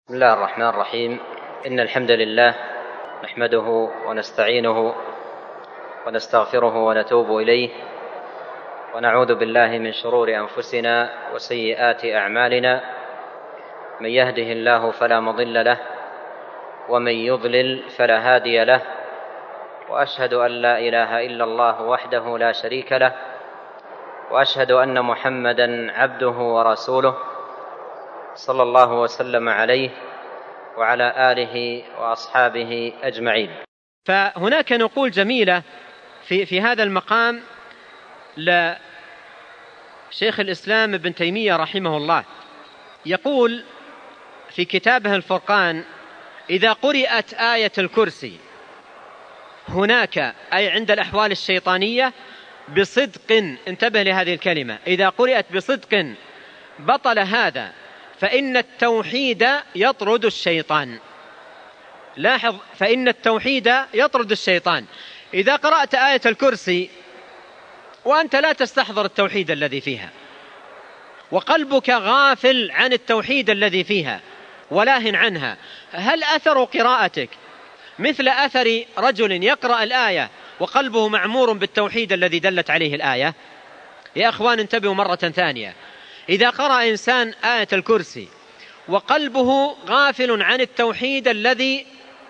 بسم الله الرحمن الرحيم. إن الحمد لله نحمده ونستعينه ونستغفره ونتوب إليه، ونعوذ بالله من شرور أنفسنا وسيئات أعمالنا. من يهده الله فلا مضل له، ومن يضلل فلا هادي له، وأشهد أن لا إله إلا الله وحده لا شريك له، وأشهد أن محمدًا عبده ورسوله صلى الله وسلم عليه وعلى آله وأصحابه أجمعين. فهناك نقول جميلة في هذا المقام لشيخ الإسلام ابن تيمية رحمه الله، يقول في كتابه الفرقان: إذا قرأت آية الكرسي هناك، أي عند الأحوال الشيطانية، بصدق، انتبه لهذه الكلمة، إذا قرأت بصدق بطل هذا، فإن التوحيد يطرد الشيطان. لاحظ، فإن التوحيد يطرد الشيطان. إذا قرأت آية الكرسي وأنت لا تستحضر التوحيد الذي فيها، وقلبك غافل عن التوحيد الذي فيها ولاهٍ عنها، هل أثر قراءتك مثل أثر رجل يقرأ الآية وقلبه معمور بالتوحيد الذي دلت عليه الآية؟ يا أخوان انتبهوا مرة ثانية، إذا قرأ إنسان آية الكرسي وقلبه غافل عن التوحيد الذي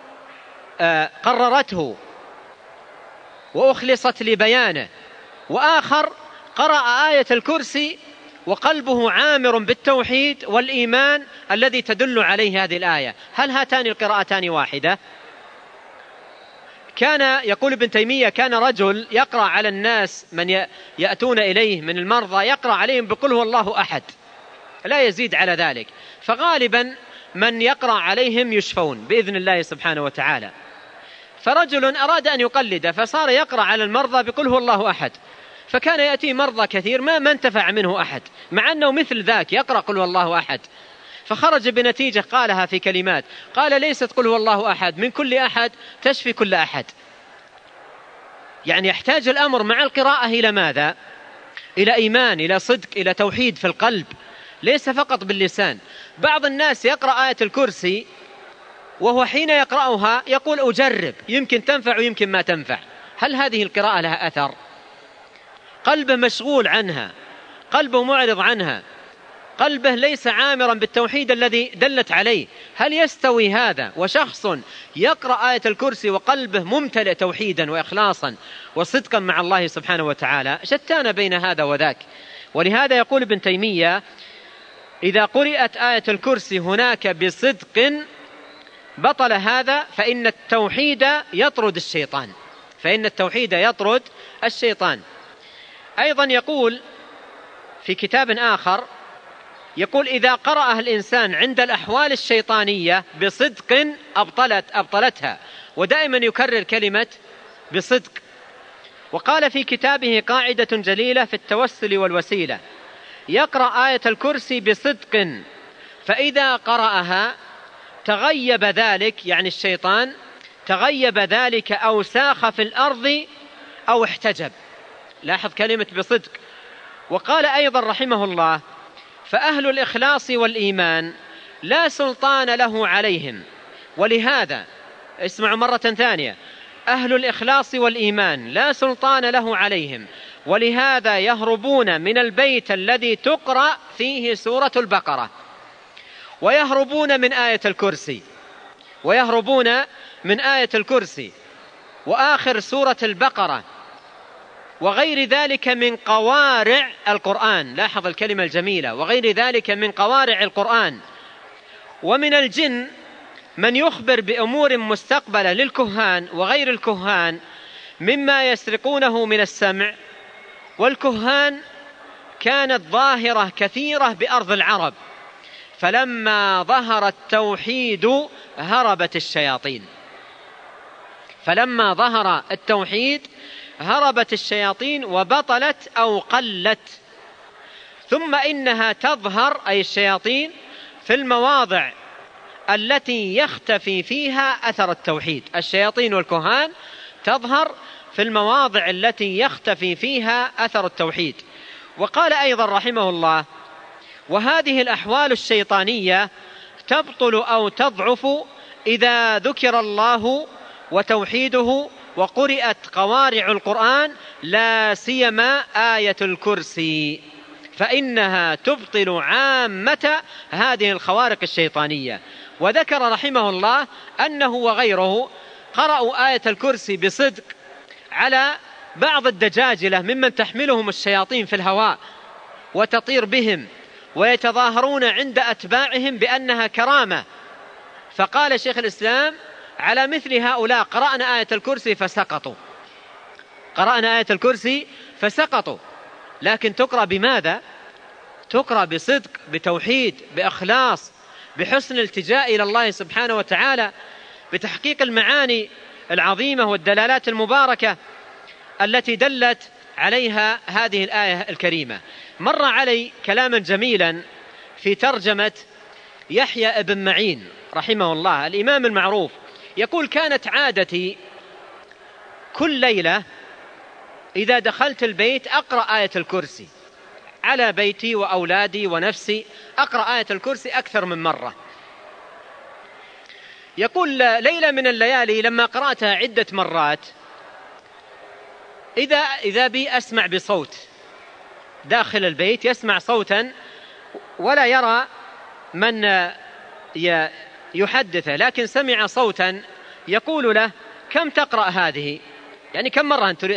قررته وأخلصت لبيانه، وآخر قرأ آية الكرسي وقلبه عامر بالتوحيد والإيمان الذي تدل عليه هذه الآية، هل هاتان القراءتان واحدة؟ كان يقول ابن تيمية: كان رجل يقرأ على الناس من يأتون إليه من المرضى، يقرأ عليهم بقل هو الله أحد، لا يزيد على ذلك، فغالبا من يقرأ عليهم يشفون بإذن الله سبحانه وتعالى. فرجل أراد أن يقلد، فصار يقرأ على المرضى بقل هو الله أحد، فكان يأتي مرضى كثير ما انتفع منه أحد، مع أنه مثل ذاك يقرأ قل هو الله أحد. فخرج بنتيجة قالها في كلمات، قال: ليست قل هو الله أحد من كل أحد تشفي كل أحد. يعني يحتاج الأمر مع القراءة إلى ماذا؟ إلى إيمان، إلى صدق، إلى توحيد في القلب، ليس فقط باللسان. بعض الناس يقرأ آية الكرسي وهو حين يقرأها يقول: أجرب، يمكن تنفع ويمكن ما تنفع. هل هذه القراءة لها أثر؟ قلبه مشغول عنها، قلبه معرض عنها، قلبه ليس عامرا بالتوحيد الذي دلت عليه. هل يستوي هذا وشخص يقرأ آية الكرسي وقلبه ممتلئ توحيدا وإخلاصا وصدقا مع الله سبحانه وتعالى؟ شتان بين هذا وذاك. ولهذا يقول ابن تيمية: إذا قرأت آية الكرسي هناك بصدق بطل هذا، فإن التوحيد يطرد الشيطان، فإن التوحيد يطرد الشيطان. أيضا يقول في كتاب آخر، يقول: إذا قرأها الإنسان عند الأحوال الشيطانية بصدق أبطلتها، ودائما يكرر كلمة بصدق. وقال في كتابه قاعدة جليلة في التوسل والوسيلة: يقرأ آية الكرسي بصدق، فإذا قرأها تغيب ذلك، يعني الشيطان تغيب ذلك أو ساخ في الأرض أو احتجب. لاحظ كلمة بصدق. وقال أيضا رحمه الله: فأهل الإخلاص والإيمان لا سلطان له عليهم. ولهذا اسمعوا مرة ثانية: أهل الإخلاص والإيمان لا سلطان له عليهم، ولهذا يهربون من البيت الذي تقرأ فيه سورة البقرة، ويهربون من آية الكرسي، ويهربون من آية الكرسي وآخر سورة البقرة وغير ذلك من قوارع القرآن. لاحظ الكلمة الجميلة: وغير ذلك من قوارع القرآن. ومن الجن من يخبر بأمور مستقبلة للكهان وغير الكهان مما يسرقونه من السمع. والكهان كانت ظاهرة كثيرة بأرض العرب، فلما ظهر التوحيد هربت الشياطين. فلما ظهر التوحيد هربت الشياطين وبطلت أو قلت. ثم إنها تظهر، أي الشياطين، في المواضع التي يختفي فيها أثر التوحيد. الشياطين والكهان تظهر في المواضع التي يختفي فيها أثر التوحيد. وقال أيضا رحمه الله: وهذه الأحوال الشيطانية تبطل أو تضعف إذا ذكر الله وتوحيده وقرأت قوارع القرآن، لا سيما آية الكرسي، فإنها تبطل عامة هذه الخوارق الشيطانية. وذكر رحمه الله أنه وغيره قرأوا آية الكرسي بصدق على بعض الدجاجلة ممن تحملهم الشياطين في الهواء وتطير بهم ويتظاهرون عند أتباعهم بأنها كرامة. فقال شيخ الإسلام: على مثل هؤلاء قرأنا آية الكرسي فسقطوا، قرأنا آية الكرسي فسقطوا. لكن تقرأ بماذا؟ تقرأ بصدق، بتوحيد، بإخلاص، بحسن الالتجاء إلى الله سبحانه وتعالى، بتحقيق المعاني العظيمة والدلالات المباركة التي دلت عليها هذه الآية الكريمة. مر علي كلاما جميلا في ترجمة يحيى ابن معين رحمه الله، الإمام المعروف، يقول: كانت عادتي كل ليلة إذا دخلت البيت أقرأ آية الكرسي على بيتي وأولادي ونفسي، أقرأ آية الكرسي أكثر من مرة. يقول: ليلة من الليالي لما قرأتها عدة مرات إذا بي أسمع بصوت داخل البيت، يسمع صوتا ولا يرى من يحدثه، لكن سمع صوتا يقول له: كم تقرأ هذه؟ يعني كم مرة أنت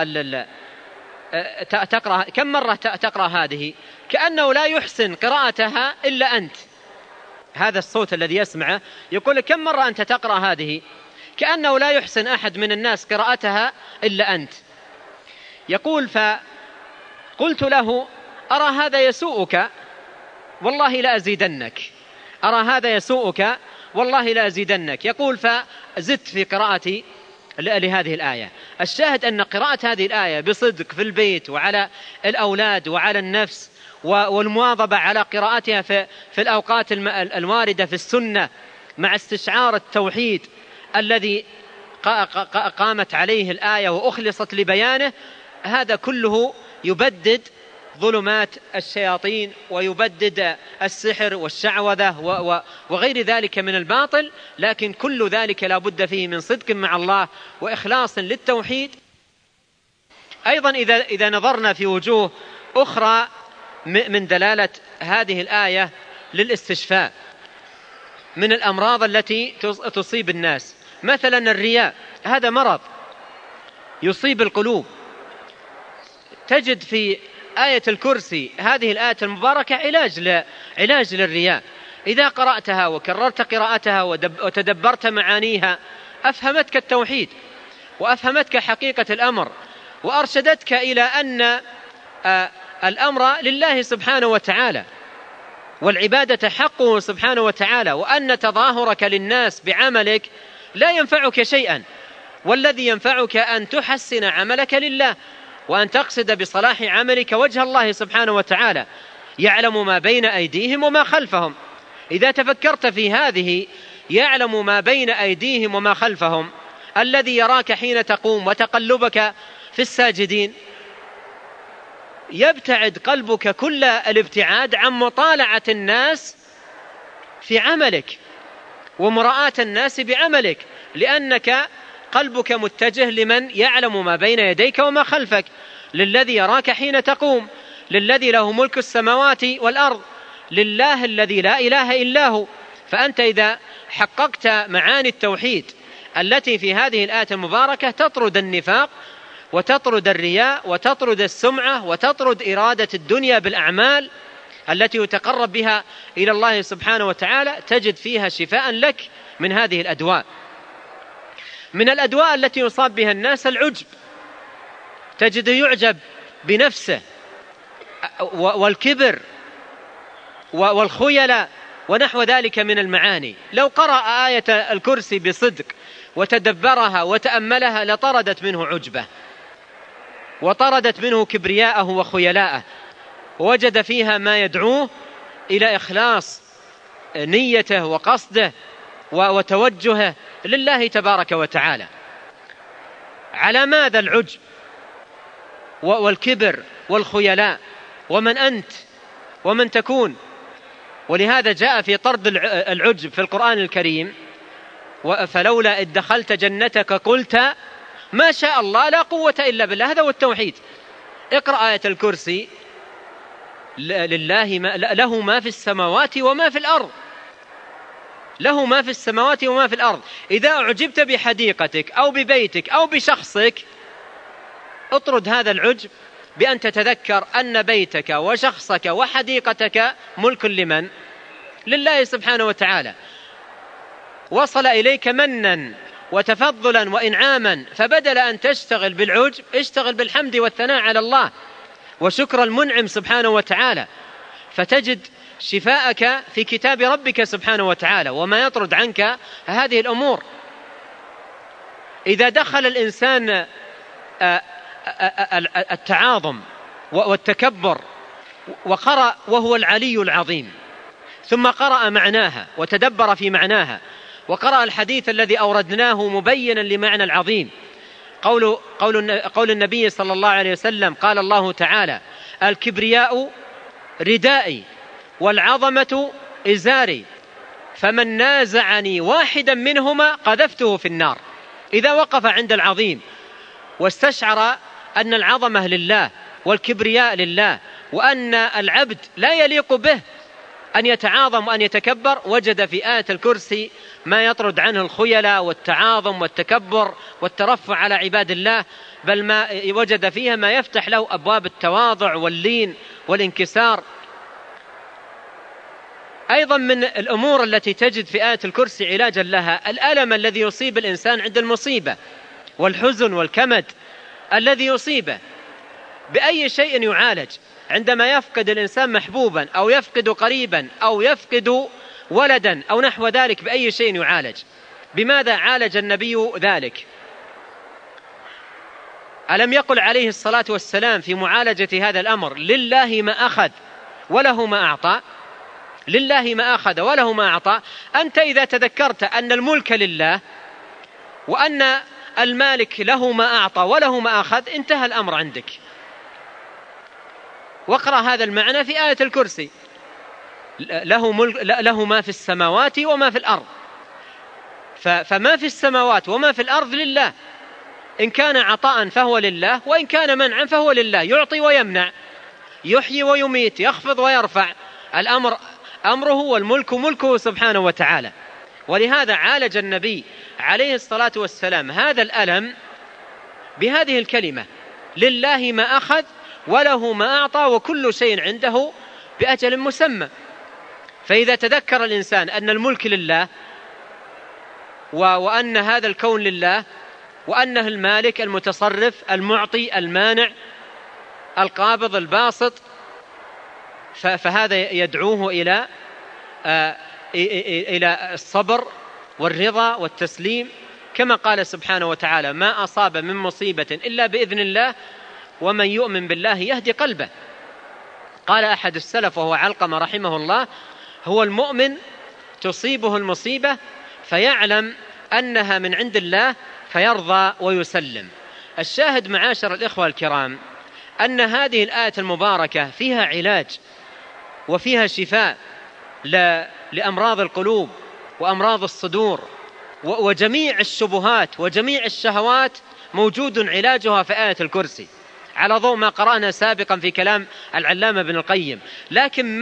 تقرأ كم مرة تقرأ هذه؟ كأنه لا يحسن قراءتها إلا أنت. هذا الصوت الذي يسمعه يقول: كم مرة أنت تقرأ هذه؟ كأنه لا يحسن أحد من الناس قراءتها إلا أنت. يقول: فقلت له: أرى هذا يسوءك والله لا أزيدنك، أرى هذا يسوءك والله لا أزيدنك. يقول: فزدت في قراءتي لهذه الآية. الشاهد أن قراءة هذه الآية بصدق في البيت وعلى الأولاد وعلى النفس، والمواظبة على قراءتها في الأوقات الواردة في السنة، مع استشعار التوحيد الذي قامت عليه الآية وأخلصت لبيانه، هذا كله يبدد ظلمات الشياطين ويبدد السحر والشعوذة وغير ذلك من الباطل. لكن كل ذلك لا بد فيه من صدق مع الله وإخلاص للتوحيد. أيضا إذا نظرنا في وجوه أخرى من دلالة هذه الآية للاستشفاء من الأمراض التي تصيب الناس، مثلا الرياء، هذا مرض يصيب القلوب. تجد في آية الكرسي هذه الآية المباركة علاج للرياء. إذا قرأتها وكررت قراءتها وتدبرت معانيها أفهمتك التوحيد وأفهمتك حقيقة الأمر، وأرشدتك إلى أن الأمر لله سبحانه وتعالى، والعبادة حقه سبحانه وتعالى، وأن تظاهرك للناس بعملك لا ينفعك شيئا، والذي ينفعك أن تحسن عملك لله، وأن تقصد بصلاح عملك وجه الله سبحانه وتعالى، يعلم ما بين أيديهم وما خلفهم. إذا تفكرت في هذه، يعلم ما بين أيديهم وما خلفهم، الذي يراك حين تقوم وتقلبك في الساجدين، يبتعد قلبك كل الابتعاد عن مطالعة الناس في عملك ومراءة الناس بعملك، لأنك قلبك متجه لمن يعلم ما بين يديك وما خلفك، للذي يراك حين تقوم، للذي له ملك السماوات والأرض، لله الذي لا إله إلا هو. فأنت إذا حققت معاني التوحيد التي في هذه الآية المباركة تطرد النفاق وتطرد الرياء وتطرد السمعة وتطرد إرادة الدنيا بالأعمال التي يتقرب بها إلى الله سبحانه وتعالى، تجد فيها شفاء لك من هذه الأدواء. من الأدواء التي يصاب بها الناس العجب، تجده يعجب بنفسه، والكبر والخيلاء ونحو ذلك من المعاني. لو قرأ آية الكرسي بصدق وتدبرها وتأملها لطردت منه عجبه وطردت منه كبرياءه وخيلاءه، ووجد فيها ما يدعوه إلى إخلاص نيته وقصده وتوجهه لله تبارك وتعالى. على ماذا العجب والكبر والخيلاء؟ ومن أنت ومن تكون؟ ولهذا جاء في طرد العجب في القرآن الكريم: فلولا إذ دخلت جنتك قلت ما شاء الله لا قوة إلا بالله. هذا هو التوحيد. اقرأ آية الكرسي: له ما في السماوات وما في الأرض، له ما في السماوات وما في الأرض. إذا أعجبت بحديقتك أو ببيتك أو بشخصك، اطرد هذا العجب بأن تتذكر أن بيتك وشخصك وحديقتك ملك لمن؟ لله سبحانه وتعالى. وصل إليك منا وتفضلا وإنعاما، فبدل أن تشتغل بالعجب اشتغل بالحمد والثناء على الله وشكر المنعم سبحانه وتعالى، فتجد شفاءك في كتاب ربك سبحانه وتعالى وما يطرد عنك هذه الأمور. إذا دخل الإنسان التعاظم والتكبر وقرأ وهو العلي العظيم، ثم قرأ معناها وتدبر في وقرأ الحديث الذي أوردناه مبينا لمعنى العظيم، قول النبي صلى الله عليه وسلم: قال الله تعالى: الكبرياء ردائي والعظمة إزاري، فمن نازعني واحدا منهما قذفته في النار. إذا وقف عند العظيم واستشعر أن العظمة لله والكبرياء لله، وأن العبد لا يليق به أن يتعاظم وأن يتكبر، وجد في آية الكرسي ما يطرد عنه الخيلاء والتعاظم والتكبر والترفع على عباد الله، بل ما وجد فيها ما يفتح له أبواب التواضع واللين والانكسار. أيضا من الأمور التي تجد في آية الكرسي علاجا لها الألم الذي يصيب الإنسان عند المصيبة، والحزن والكمد الذي يصيبه. بأي شيء يعالج؟ عندما يفقد الإنسان محبوبا أو يفقد قريبا أو يفقد ولدا أو نحو ذلك، بأي شيء يعالج؟ بماذا عالج النبي ذلك؟ ألم يقل عليه الصلاة والسلام في معالجة هذا الأمر: لله ما أخذ وله ما أعطى؟ لله ما أخذ وله ما أعطى. أنت إذا تذكرت أن الملك لله وأن المالك له ما أعطى وله ما أخذ، انتهى الأمر عندك. واقرأ هذا المعنى في آية الكرسي: له ما في السماوات وما في الأرض. فما في السماوات وما في الأرض لله، إن كان عطاء فهو لله، وإن كان منعا فهو لله، يعطي ويمنع، يحيي ويميت، يخفض ويرفع، الأمر أمره والملك ملكه سبحانه وتعالى. ولهذا عالج النبي عليه الصلاة والسلام هذا الألم بهذه الكلمة: لله ما أخذ وله ما أعطى وكل شيء عنده بأجل مسمى. فإذا تذكر الإنسان أن الملك لله وأن هذا الكون لله وأنه المالك المتصرف المعطي المانع القابض الباسط، فهذا يدعوه إلى الصبر والرضا والتسليم، كما قال سبحانه وتعالى: ما أصاب من مصيبة إلا بإذن الله ومن يؤمن بالله يهدي قلبه. قال أحد السلف وهو علقمة رحمه الله: هو المؤمن تصيبه المصيبة فيعلم أنها من عند الله فيرضى ويسلم. الشاهد معاشر الإخوة الكرام أن هذه الآية المباركة فيها علاج وفيها شفاء لأمراض القلوب وأمراض الصدور وجميع الشبهات وجميع الشهوات، موجود علاجها في آية الكرسي على ضوء ما قرأنا سابقا في كلام العلامة ابن القيم. لكن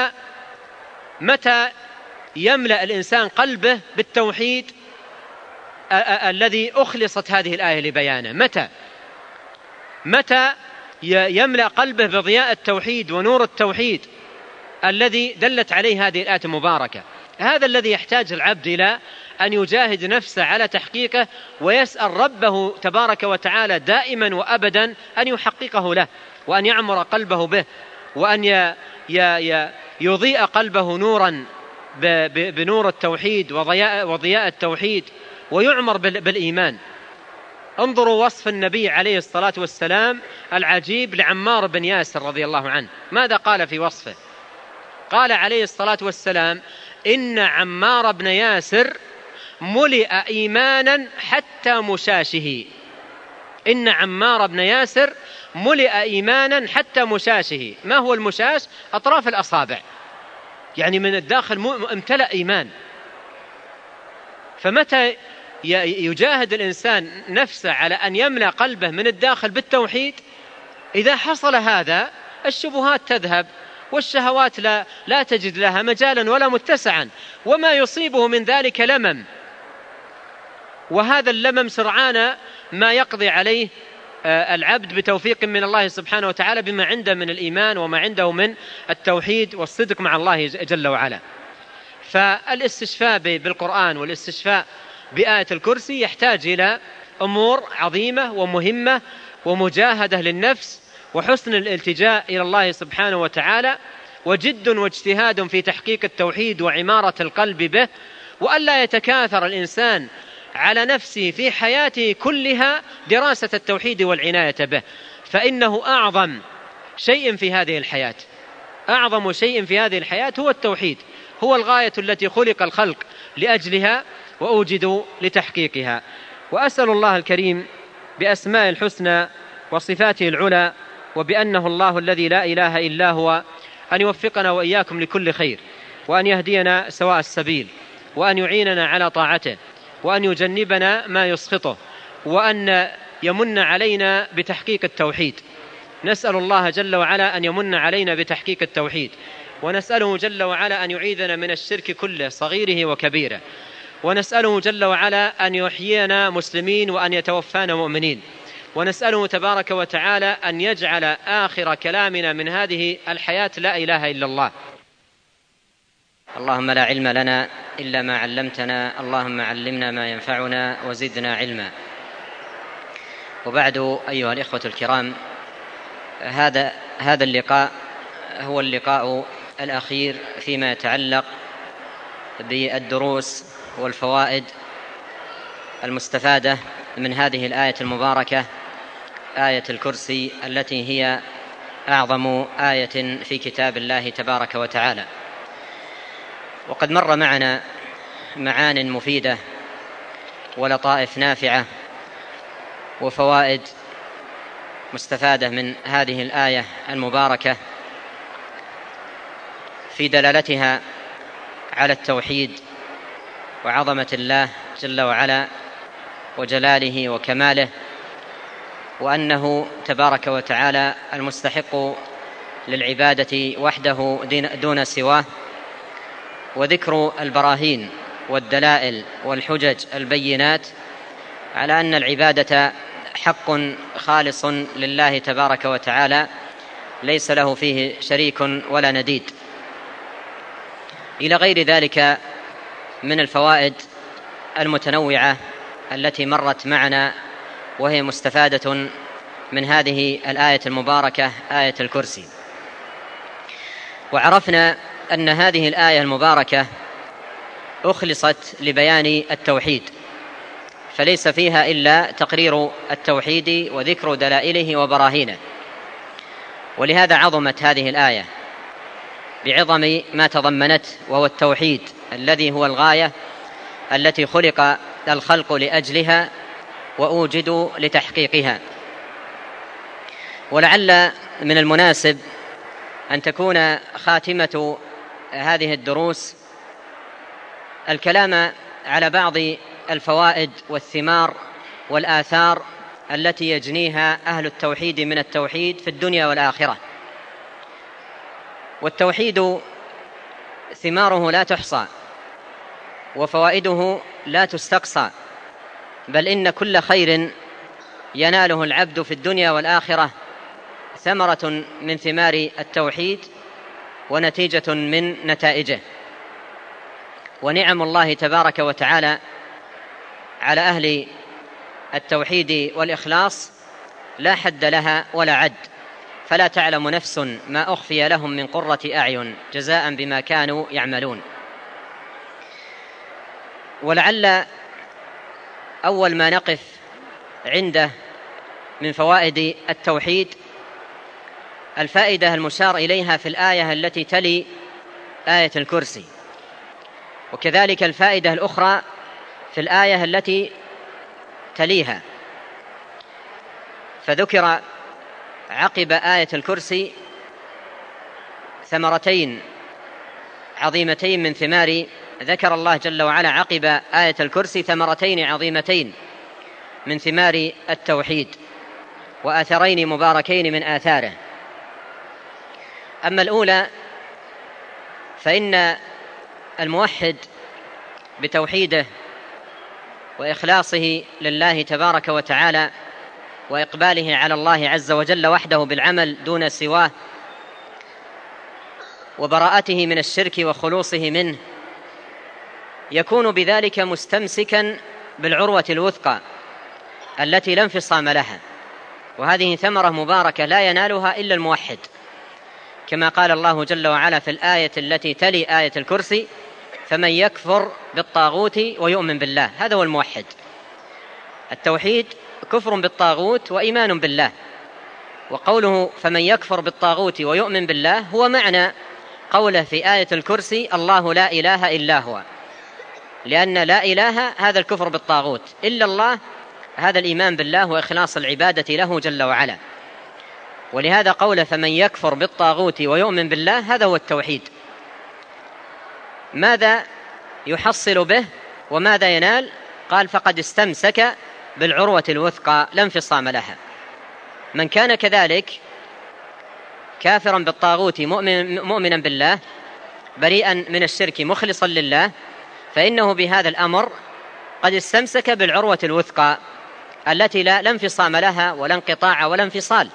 متى يملأ الإنسان قلبه بالتوحيد الذي أخلصت هذه الآية لبيانه؟ متى يملأ قلبه بضياء التوحيد ونور التوحيد الذي دلت عليه هذه الآية المباركة؟ هذا الذي يحتاج العبد إلى أن يجاهد نفسه على تحقيقه، ويسأل ربه تبارك وتعالى دائما وأبدا أن يحققه له، وأن يعمر قلبه به، وأن يضيء قلبه نورا بنور التوحيد وضياء التوحيد، ويعمر بالإيمان. انظروا وصف النبي عليه الصلاة والسلام العجيب لعمار بن ياسر رضي الله عنه، ماذا قال في وصفه؟ قال عليه الصلاة والسلام: إن عمار بن ياسر ملئ إيمانا حتى مشاشه. إن عمار بن ياسر ملئ إيمانا حتى مشاشه. ما هو المشاش؟ أطراف الأصابع. يعني من الداخل امتلأ إيمان. فمتى يجاهد الإنسان نفسه على أن يملأ قلبه من الداخل بالتوحيد، إذا حصل هذا الشبهات تذهب والشهوات لا تجد لها مجالا ولا متسعا، وما يصيبه من ذلك لمم، وهذا اللمم سرعان ما يقضي عليه العبد بتوفيق من الله سبحانه وتعالى بما عنده من الإيمان وما عنده من التوحيد والصدق مع الله جل وعلا. فالاستشفاء بالقرآن والاستشفاء بآية الكرسي يحتاج إلى أمور عظيمة ومهمة، ومجاهدة للنفس، وحسن الالتجاء إلى الله سبحانه وتعالى، وجد واجتهاد في تحقيق التوحيد وعمارة القلب به، وألا يتكاثر الإنسان على نفسه في حياته كلها دراسة التوحيد والعناية به، فإنه أعظم شيء في هذه الحياة. أعظم شيء في هذه الحياة هو التوحيد، هو الغاية التي خلق الخلق لأجلها وأوجدوا لتحقيقها. وأسأل الله الكريم بأسماء الحسنى وصفاته العلى وبأنه الله الذي لا إله إلا هو أن يوفقنا وإياكم لكل خير، وأن يهدينا سواء السبيل، وأن يعيننا على طاعته، وأن يجنبنا ما يسخطه، وأن يمن علينا بتحقيق التوحيد. نسأل الله جل وعلا أن يمن علينا بتحقيق التوحيد، ونسأله جل وعلا أن يعيذنا من الشرك كله صغيره وكبيره، ونسأله جل وعلا أن يحيينا مسلمين وأن يتوفانا مؤمنين، ونسأله تبارك وتعالى أن يجعل آخر كلامنا من هذه الحياة لا إله إلا الله. اللهم لا علم لنا إلا ما علمتنا، اللهم علمنا ما ينفعنا وزدنا علما. وبعد، أيها الإخوة الكرام، هذا اللقاء هو اللقاء الأخير فيما يتعلق بالدروس والفوائد المستفادة من هذه الآية المباركة، آية الكرسي، التي هي أعظم آية في كتاب الله تبارك وتعالى. وقد مر معنا معان مفيدة ولطائف نافعة وفوائد مستفادة من هذه الآية المباركة في دلالتها على التوحيد وعظمة الله جل وعلا وجلاله وكماله، وأنه تبارك وتعالى المستحق للعبادة وحده دون سواه، وذكر البراهين والدلائل والحجج البينات على أن العبادة حق خالص لله تبارك وتعالى ليس له فيه شريك ولا نديد، إلى غير ذلك من الفوائد المتنوعة التي مرت معنا وهي مستفادة من هذه الآية المباركة، آية الكرسي. وعرفنا أن هذه الآية المباركة أخلصت لبيان التوحيد، فليس فيها إلا تقرير التوحيد وذكر دلائله وبراهينه، ولهذا عظمت هذه الآية بعظم ما تضمنت، وهو التوحيد الذي هو الغاية التي خلق الخلق لأجلها وأوجدوا لتحقيقها. ولعل من المناسب أن تكون خاتمة هذه الدروس الكلام على بعض الفوائد والثمار والآثار التي يجنيها أهل التوحيد من التوحيد في الدنيا والآخرة. والتوحيد ثماره لا تحصى وفوائده لا تستقصى، بل إن كل خير يناله العبد في الدنيا والآخرة ثمرة من ثمار التوحيد ونتيجة من نتائجه. ونعم الله تبارك وتعالى على أهل التوحيد والإخلاص لا حد لها ولا عد، فلا تعلم نفس ما أخفي لهم من قرة أعين جزاء بما كانوا يعملون. ولعل أول ما نقف عنده من فوائد التوحيد الفائدة المشار إليها في الآية التي تلي آية الكرسي، وكذلك الفائدة الأخرى في الآية التي تليها. فذكر عقب آية الكرسي ثمرتين عظيمتين من ثمار، ذكر الله جل وعلا عقب آية الكرسي ثمرتين عظيمتين من ثمار التوحيد، وآثرين مباركين من آثاره. أما الأولى فإن الموحد بتوحيده وإخلاصه لله تبارك وتعالى وإقباله على الله عز وجل وحده بالعمل دون سواه، وبراءته من الشرك وخلوصه منه، يكون بذلك مستمسكا بالعروة الوثقى التي لا انفصام لها، وهذه ثمرة مباركة لا ينالها إلا الموحد، كما قال الله جل وعلا في الآية التي تلي آية الكرسي: فمن يكفر بالطاغوت ويؤمن بالله. هذا هو الموحد. التوحيد كفر بالطاغوت وإيمان بالله، وقوله فمن يكفر بالطاغوت ويؤمن بالله هو معنى قوله في آية الكرسي: الله لا إله إلا هو، لأن لا إله هذا الكفر بالطاغوت، إلا الله هذا الإيمان بالله وإخلاص العبادة له جل وعلا. ولهذا قوله فمن يكفر بالطاغوت ويؤمن بالله هذا هو التوحيد. ماذا يحصل به وماذا ينال؟ قال: فقد استمسك بالعروة الوثقى لا انفصام لها. من كان كذلك كافرا بالطاغوت مؤمنا بالله بريئا من الشرك مخلصا لله، فإنه بهذا الأمر قد استمسك بالعروة الوثقى التي لا انفصام لها ولا انقطاع ولا انفصال.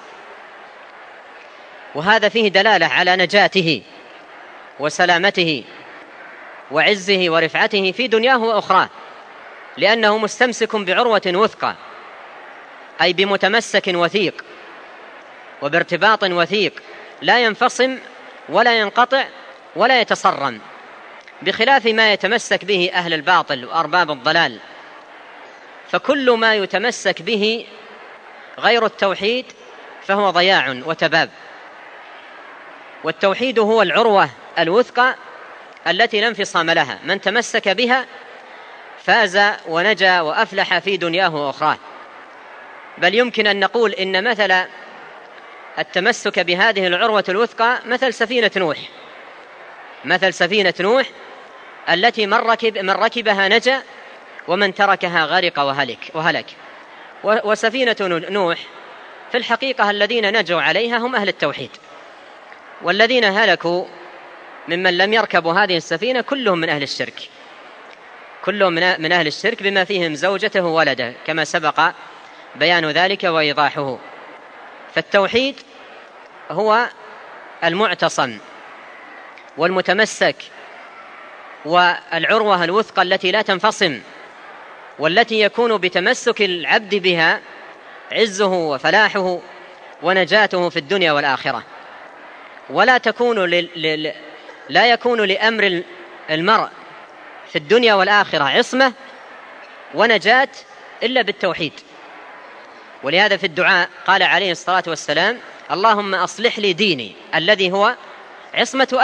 وهذا فيه دلالة على نجاته وسلامته وعزه ورفعته في دنياه وأخراه، لأنه مستمسك بعروة وثقى، أي بمتمسك وثيق وبارتباط وثيق لا ينفصم ولا ينقطع ولا يتصرم، بخلاف ما يتمسك به أهل الباطل وأرباب الضلال. فكل ما يتمسك به غير التوحيد فهو ضياع وتباب، والتوحيد هو العروة الوثقى التي لا انفصام لها، من تمسك بها فاز ونجا وأفلح في دنياه وأخراه. بل يمكن أن نقول إن مثل التمسك بهذه العروة الوثقى مثل سفينة نوح التي من ركبها نجا ومن تركها غرق وهلك. وسفينة نوح في الحقيقة الذين نجوا عليها هم أهل التوحيد، والذين هلكوا ممن لم يركبوا هذه السفينة كلهم من أهل الشرك، بما فيهم زوجته وولده، كما سبق بيان ذلك وإيضاحه. فالتوحيد هو المعتصم والمتمسك والعروة الوثقى التي لا تنفصم، والتي يكون بتمسك العبد بها عزه وفلاحه ونجاته في الدنيا والآخرة. لا يكون لأمر المرء في الدنيا والآخرة عصمة ونجاة إلا بالتوحيد. ولهذا في الدعاء قال عليه الصلاة والسلام: اللهم أصلح لي ديني الذي هو عصمة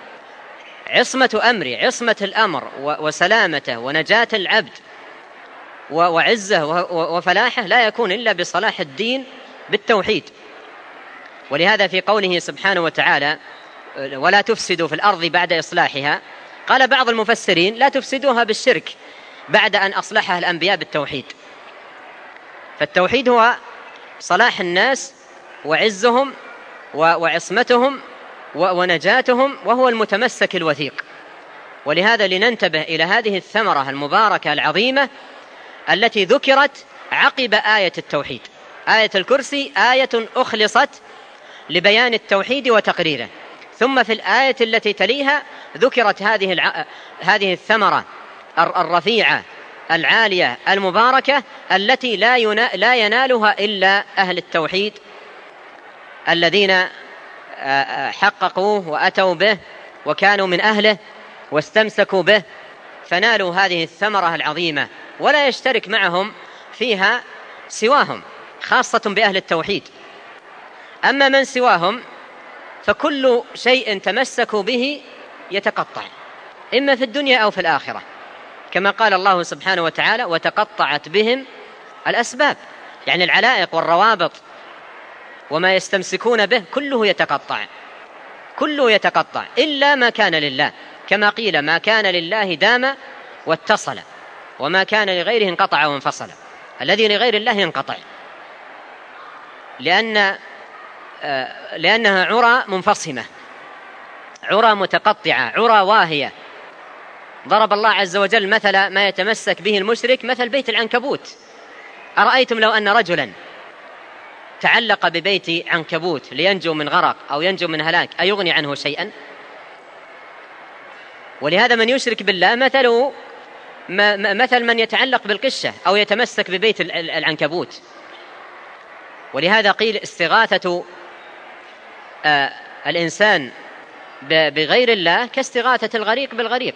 أمري، عصمة الأمر وسلامته ونجاة العبد وعزه وفلاحه لا يكون إلا بصلاح الدين بالتوحيد. ولهذا في قوله سبحانه وتعالى: ولا تفسدوا في الأرض بعد إصلاحها، قال بعض المفسرين: لا تفسدوها بالشرك بعد أن أصلحها الأنبياء بالتوحيد. فالتوحيد هو صلاح الناس وعزهم وعصمتهم ونجاتهم، وهو المتمسك الوثيق. ولهذا لننتبه إلى هذه الثمرة المباركة العظيمة التي ذكرت عقب آية التوحيد. آية الكرسي آية أخلصت لبيان التوحيد وتقريره، ثم في الآية التي تليها ذكرت هذه الثمرة الرفيعة العالية المباركة التي لا ينالها إلا أهل التوحيد الذين حققوه وأتوا به وكانوا من أهله واستمسكوا به، فنالوا هذه الثمرة العظيمة، ولا يشترك معهم فيها سواهم، خاصة بأهل التوحيد. أما من سواهم فكل شيء تمسكوا به يتقطع، إما في الدنيا أو في الآخرة، كما قال الله سبحانه وتعالى: وتقطعت بهم الأسباب، يعني العلائق والروابط وما يستمسكون به كله يتقطع إلا ما كان لله. كما قيل ما كان لله دام واتصل، وما كان لغيره انقطع وانفصل. الذي لغير الله ينقطع لأنها عرى منفصمة، عرى متقطعة، عرى واهية. ضرب الله عز وجل مثل ما يتمسك به المشرك مثل بيت العنكبوت. أرأيتم لو أن رجلا تعلق ببيت عنكبوت لينجو من غرق أو ينجو من هلاك، أيغني عنه شيئا؟ ولهذا من يشرك بالله مثله مثل من يتعلق بالقشة أو يتمسك ببيت العنكبوت. ولهذا قيل استغاثة الإنسان بغير الله كاستغاثة الغريق بالغريق.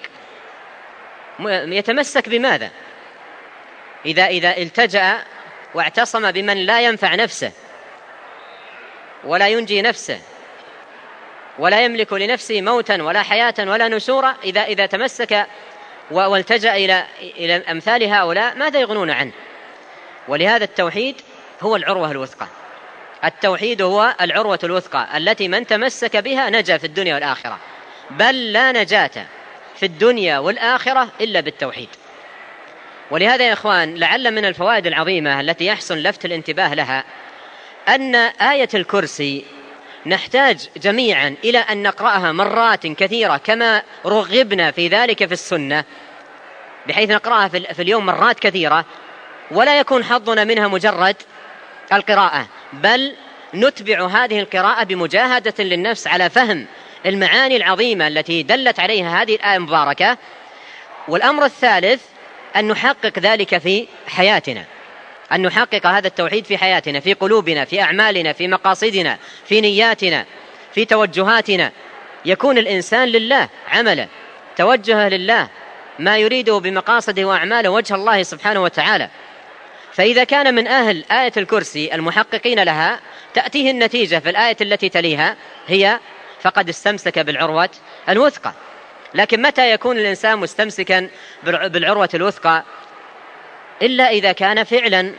يتمسك بماذا؟ إذا التجأ واعتصم بمن لا ينفع نفسه ولا ينجي نفسه ولا يملك لنفسه موتا ولا حياة ولا نشورا، إذا تمسك والتجأ إلى أمثال هؤلاء ماذا يغنون عنه؟ ولهذا التوحيد هو العروة الوثقى. التوحيد هو العروة الوثقى التي من تمسك بها نجا في الدنيا والآخرة، بل لا نجاة في الدنيا والآخرة إلا بالتوحيد. ولهذا يا إخوان لعل من الفوائد العظيمة التي يحسن لفت الانتباه لها أن آية الكرسي نحتاج جميعا إلى أن نقرأها مرات كثيرة كما رغبنا في ذلك في السنة، بحيث نقرأها في اليوم مرات كثيرة، ولا يكون حظنا منها مجرد القراءة، بل نتبع هذه القراءة بمجاهدة للنفس على فهم المعاني العظيمة التي دلت عليها هذه الآية المباركة. والأمر الثالث أن نحقق ذلك في حياتنا، أن نحقق هذا التوحيد في حياتنا، في قلوبنا، في أعمالنا، في مقاصدنا، في نياتنا، في توجهاتنا. يكون الإنسان لله عمله، توجهه لله، ما يريده بمقاصده وأعماله وجه الله سبحانه وتعالى. فإذا كان من أهل آية الكرسي المحققين لها تأتيه النتيجة في الآية التي تليها هي فقد استمسك بالعروة الوثقى. لكن متى يكون الإنسان مستمسكا بالعروة الوثقى؟ إلا إذا كان فعلا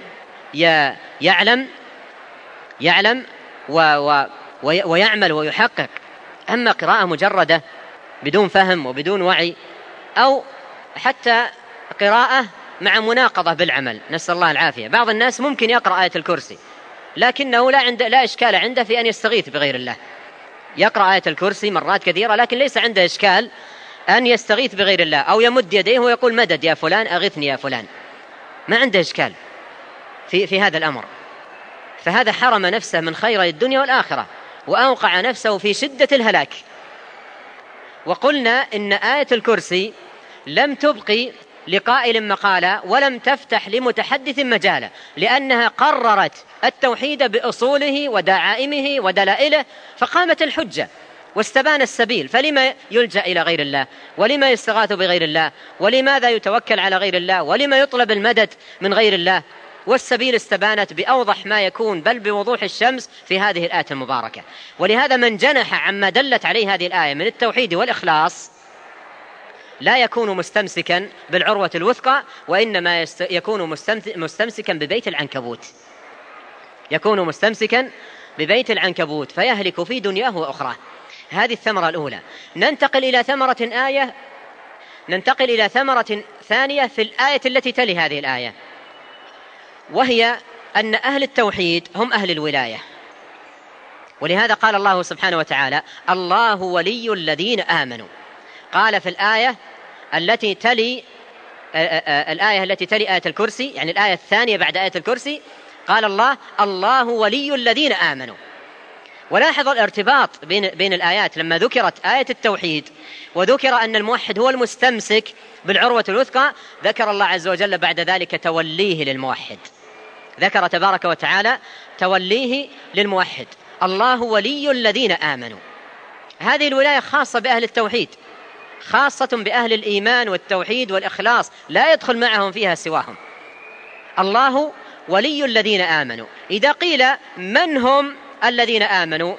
يعلم ويعمل ويحقق. أما قراءة مجردة بدون فهم وبدون وعي، أو حتى قراءة مع مناقضة بالعمل، نسأل الله العافية. بعض الناس ممكن يقرأ آية الكرسي لكنه لا إشكال عنده في أن يستغيث بغير الله، يقرأ آية الكرسي مرات كثيرة لكن ليس عنده إشكال أن يستغيث بغير الله، أو يمد يديه ويقول مدد يا فلان، أغثني يا فلان، ما عنده إشكال في هذا الأمر. فهذا حرم نفسه من خير الدنيا والآخرة وأوقع نفسه في شدة الهلاك. وقلنا إن آية الكرسي لم تبقي لقائل مقالا ولم تفتح لمتحدث مجالا، لأنها قررت التوحيد بأصوله ودعائمه ودلائله، فقامت الحجة واستبان السبيل. فلما يلجأ إلى غير الله؟ ولما يستغاث بغير الله؟ ولماذا يتوكل على غير الله؟ ولما يطلب المدد من غير الله؟ والسبيل استبانت بأوضح ما يكون، بل بوضوح الشمس في هذه الآية المباركة. ولهذا من جنح عما دلت عليه هذه الآية من التوحيد والإخلاص لا يكون مستمسكا بالعروة الوثقى، وإنما يكون مستمسكا ببيت العنكبوت، يكون مستمسكا ببيت العنكبوت فيهلك في دنياه وأخراه. هذه الثمرة الأولى. ننتقل إلى ثمرة ثانية في الآية التي تلي هذه الآية، وهي أن أهل التوحيد هم أهل الولاية. ولهذا قال الله سبحانه وتعالى الله ولي الذين آمنوا. قال في الآية التي تلي آية الكرسي، يعني الآية الثانية بعد آية الكرسي، قال الله ولي الذين آمنوا. ولاحظ الارتباط بين الآيات. لما ذكرت آية التوحيد وذكر أن الموحد هو المستمسك بالعروة الوثقى، ذكر الله عز وجل بعد ذلك توليه للموحد، ذكر تبارك وتعالى توليه للموحد. الله ولي الذين آمنوا. هذه الولاية خاصة بأهل التوحيد، خاصة بأهل الإيمان والتوحيد والإخلاص، لا يدخل معهم فيها سواهم. الله ولي الذين آمنوا. إذا قيل من هم الذين آمنوا؟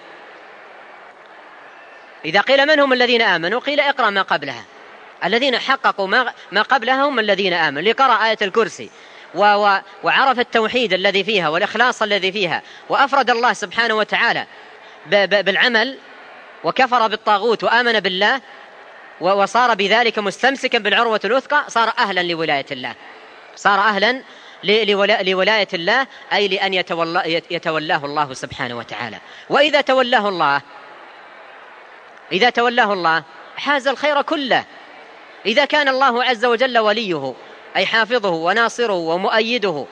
إذا قيل من هم الذين آمنوا قيل اقرأ ما قبلها. الذين حققوا ما قبلها هم الذين آمنوا. اللي قرأ آية الكرسي وعرف التوحيد الذي فيها والإخلاص الذي فيها، وأفرد الله سبحانه وتعالى بالعمل، وكفر بالطاغوت وآمن بالله، وصار بذلك مستمسكا بالعروة الوثقى، صار أهلا لولاية الله، صار أهلا لولاية الله، أي لأن يتولاه الله سبحانه وتعالى. وإذا تولاه الله حاز الخير كله. إذا كان الله عز وجل وليه، أي حافظه وناصره ومؤيده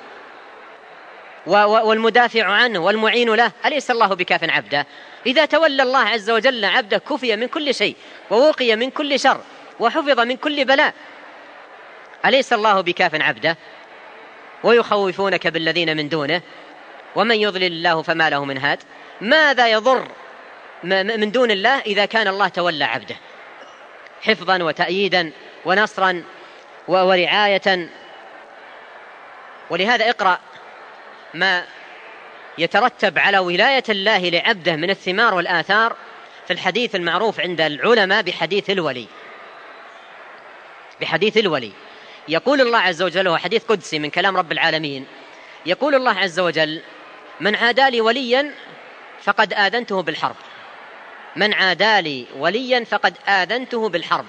والمدافع عنه والمعين له، أليس الله بكاف عبده؟ إذا تولى الله عز وجل عبده كفي من كل شيء، ووقي من كل شر، وحفظ من كل بلاء. أليس الله بكاف عبده؟ ويخوفونك بالذين من دونه ومن يضلل الله فما له من هاد. ماذا يضر من دون الله إذا كان الله تولى عبده حفظا وتأييدا ونصرا ورعاية؟ ولهذا اقرأ ما يترتب على ولاية الله لعبده من الثمار والآثار في الحديث المعروف عند العلماء بحديث الولي. يقول الله عز وجل، هو حديث قدسي من كلام رب العالمين، يقول الله عز وجل: من عادى لي وليا فقد آذنته بالحرب. من عادى لي وليا فقد آذنته بالحرب.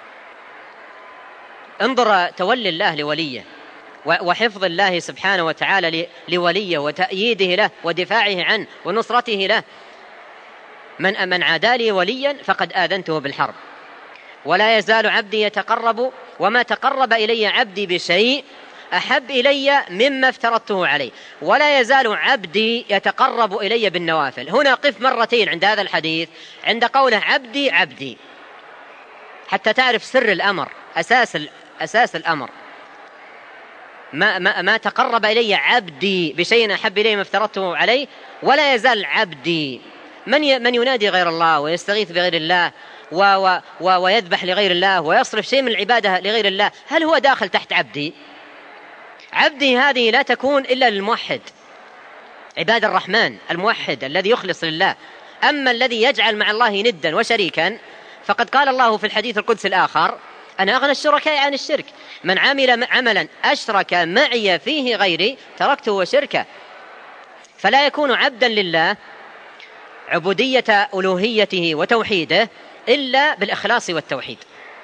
انظر تولي الله لوليه وحفظ الله سبحانه وتعالى لوليه وتأييده له ودفاعه عنه ونصرته له. من عادى لي وليا فقد آذنته بالحرب. ولا يزال عبدي يتقرب، وما تقرب إلي عبدي بشيء أحب إلي مما افترضته عليه. ولا يزال عبدي يتقرب إلي بالنوافل. هنا قف مرتين عند هذا الحديث، عند قوله عبدي عبدي، حتى تعرف سر الأمر، أساس الأمر. ما تقرب إلي عبدي بشيء أحب إلي ما افترضته عليه. ولا يزال عبدي، من ينادي غير الله ويستغيث بغير الله ويذبح لغير الله ويصرف شيء من العبادة لغير الله، هل هو داخل تحت عبدي؟ عبدي هذه لا تكون إلا للموحد، عباد الرحمن الموحد الذي يخلص لله. أما الذي يجعل مع الله ندا وشريكا فقد قال الله في الحديث القدسي الآخر: أنا أغنى الشركاء عن الشرك، من عمل عملا أشرك معي فيه غيري تركته وشركه. فلا يكون عبدا لله عبودية ألوهيته وتوحيده إلا بالإخلاص والتوحيد.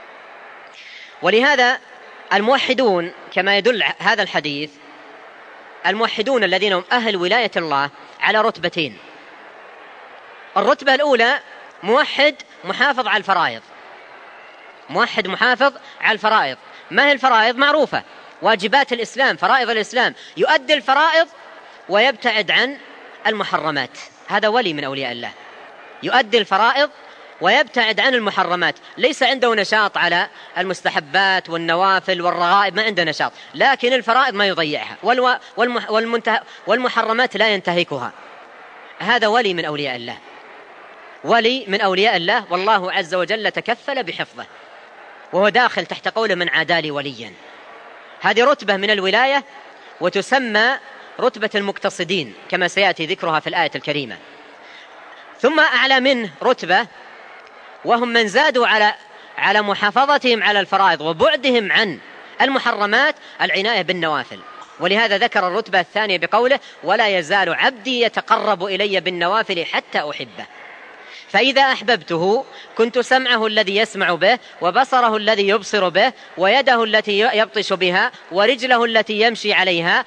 ولهذا الموحدون كما يدل هذا الحديث، الموحدون الذين هم أهل ولاية الله على رتبتين. الرتبة الأولى موحد محافظ على الفرائض، موحد محافظ على الفرائض. ما هي الفرائض؟ معروفة، واجبات الإسلام، فرائض الإسلام، يؤدي الفرائض ويبتعد عن المحرمات. هذا ولي من أولياء الله، يؤدي الفرائض ويبتعد عن المحرمات. ليس عنده نشاط على المستحبات والنوافل والرغائب، ما عنده نشاط، لكن الفرائض ما يضيعها، والمحرمات لا ينتهكها. هذا ولي من أولياء الله، ولي من أولياء الله، والله عز وجل تكفل بحفظه، وهو داخل تحت قوله: من عادى لي وليا. هذه رتبة من الولاية، وتسمى رتبة المقتصدين كما سيأتي ذكرها في الآية الكريمة. ثم أعلى منه رتبة، وهم من زادوا على محافظتهم على الفرائض وبعدهم عن المحرمات، العناية بالنوافل. ولهذا ذكر الرتبة الثانية بقوله: ولا يزال عبدي يتقرب إلي بالنوافل حتى أحبه، فإذا أحببته كنت سمعه الذي يسمع به، وبصره الذي يبصر به، ويده التي يبطش بها، ورجله التي يمشي عليها،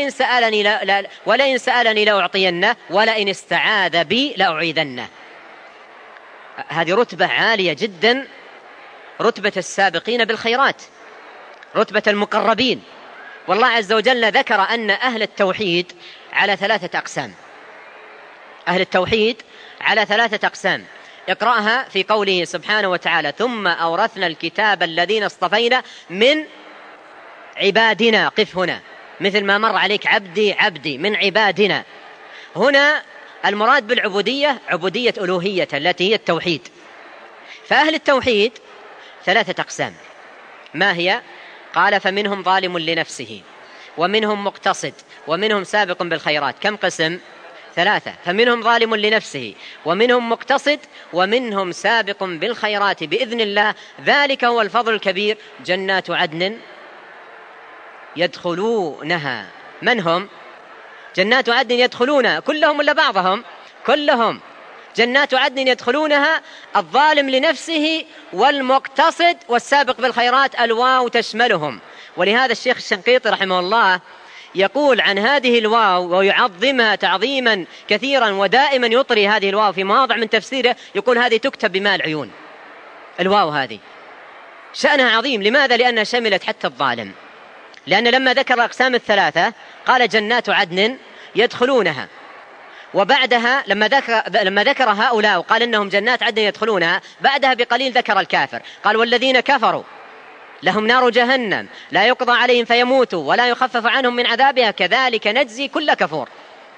ولئن سألني لأعطينه، ولئن استعاذ بي لأعيذنه. هذه رتبة عالية جدا، رتبة السابقين بالخيرات، رتبة المقربين. والله عز وجل ذكر أن أهل التوحيد على 3 أقسام. أهل التوحيد على 3 أقسام، اقرأها في قوله سبحانه وتعالى: ثم أورثنا الكتاب الذين اصطفينا من عبادنا. قف هنا، مثل ما مر عليك عبدي عبدي، من عبادنا. هنا المراد بالعبودية عبودية ألوهية التي هي التوحيد. فأهل التوحيد 3 أقسام. ما هي؟ قال: فمنهم ظالم لنفسه، ومنهم مقتصد، ومنهم سابق بالخيرات. كم قسم؟ 3. فمنهم ظالم لنفسه، ومنهم مقتصد، ومنهم سابق بالخيرات بإذن الله، ذلك هو الفضل الكبير. جنات عدن يدخلونها. من هم؟ جنات عدن يدخلونها كلهم ولا بعضهم؟ كلهم. جنات عدن يدخلونها الظالم لنفسه والمقتصد والسابق بالخيرات، الواو تشملهم. ولهذا الشيخ الشنقيطي رحمه الله يقول عن هذه الواو ويعظمها تعظيما كثيرا، ودائما يطري هذه الواو في مواضع من تفسيره، يقول هذه تكتب بماء العيون. الواو هذه شأنها عظيم. لماذا؟ لأنها شملت حتى الظالم. لأن لما ذكر الأقسام الثلاثة قال جنات عدن يدخلونها، وبعدها لما ذكر هؤلاء وقال إنهم جنات عدن يدخلونها، بعدها بقليل ذكر الكافر، قال والذين كفروا لهم نار جهنم لا يقضى عليهم فيموتوا ولا يخفف عنهم من عذابها كذلك نجزي كل كفور.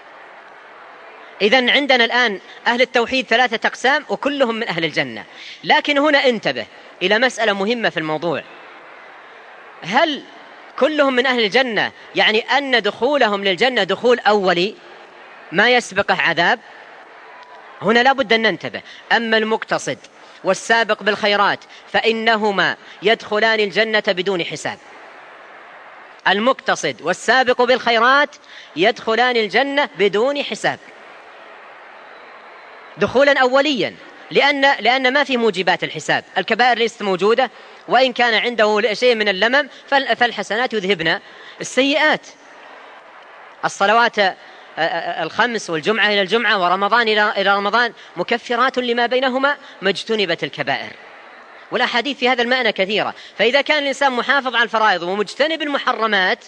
إذن عندنا الآن أهل التوحيد 3 أقسام وكلهم من أهل الجنة. لكن هنا انتبه إلى مسألة مهمة في الموضوع، هل كلهم من أهل الجنة يعني أن دخولهم للجنة دخول أولي ما يسبقه عذاب؟ هنا لا بد أن ننتبه. أما المقتصد والسابق بالخيرات فإنهما يدخلان الجنة بدون حساب. المقتصد والسابق بالخيرات يدخلان الجنة بدون حساب دخولا أوليا، لأن ما في موجبات الحساب، الكبائر ليست موجودة، وإن كان عنده شيء من اللمم فالحسنات يذهبن السيئات. الصلوات الخمس والجمعة إلى الجمعة ورمضان إلى رمضان مكفرات لما بينهما ما اجتنبت الكبائر. والأحاديث في هذا المعنى كثيرة. فإذا كان الإنسان محافظ على الفرائض ومجتنب المحرمات،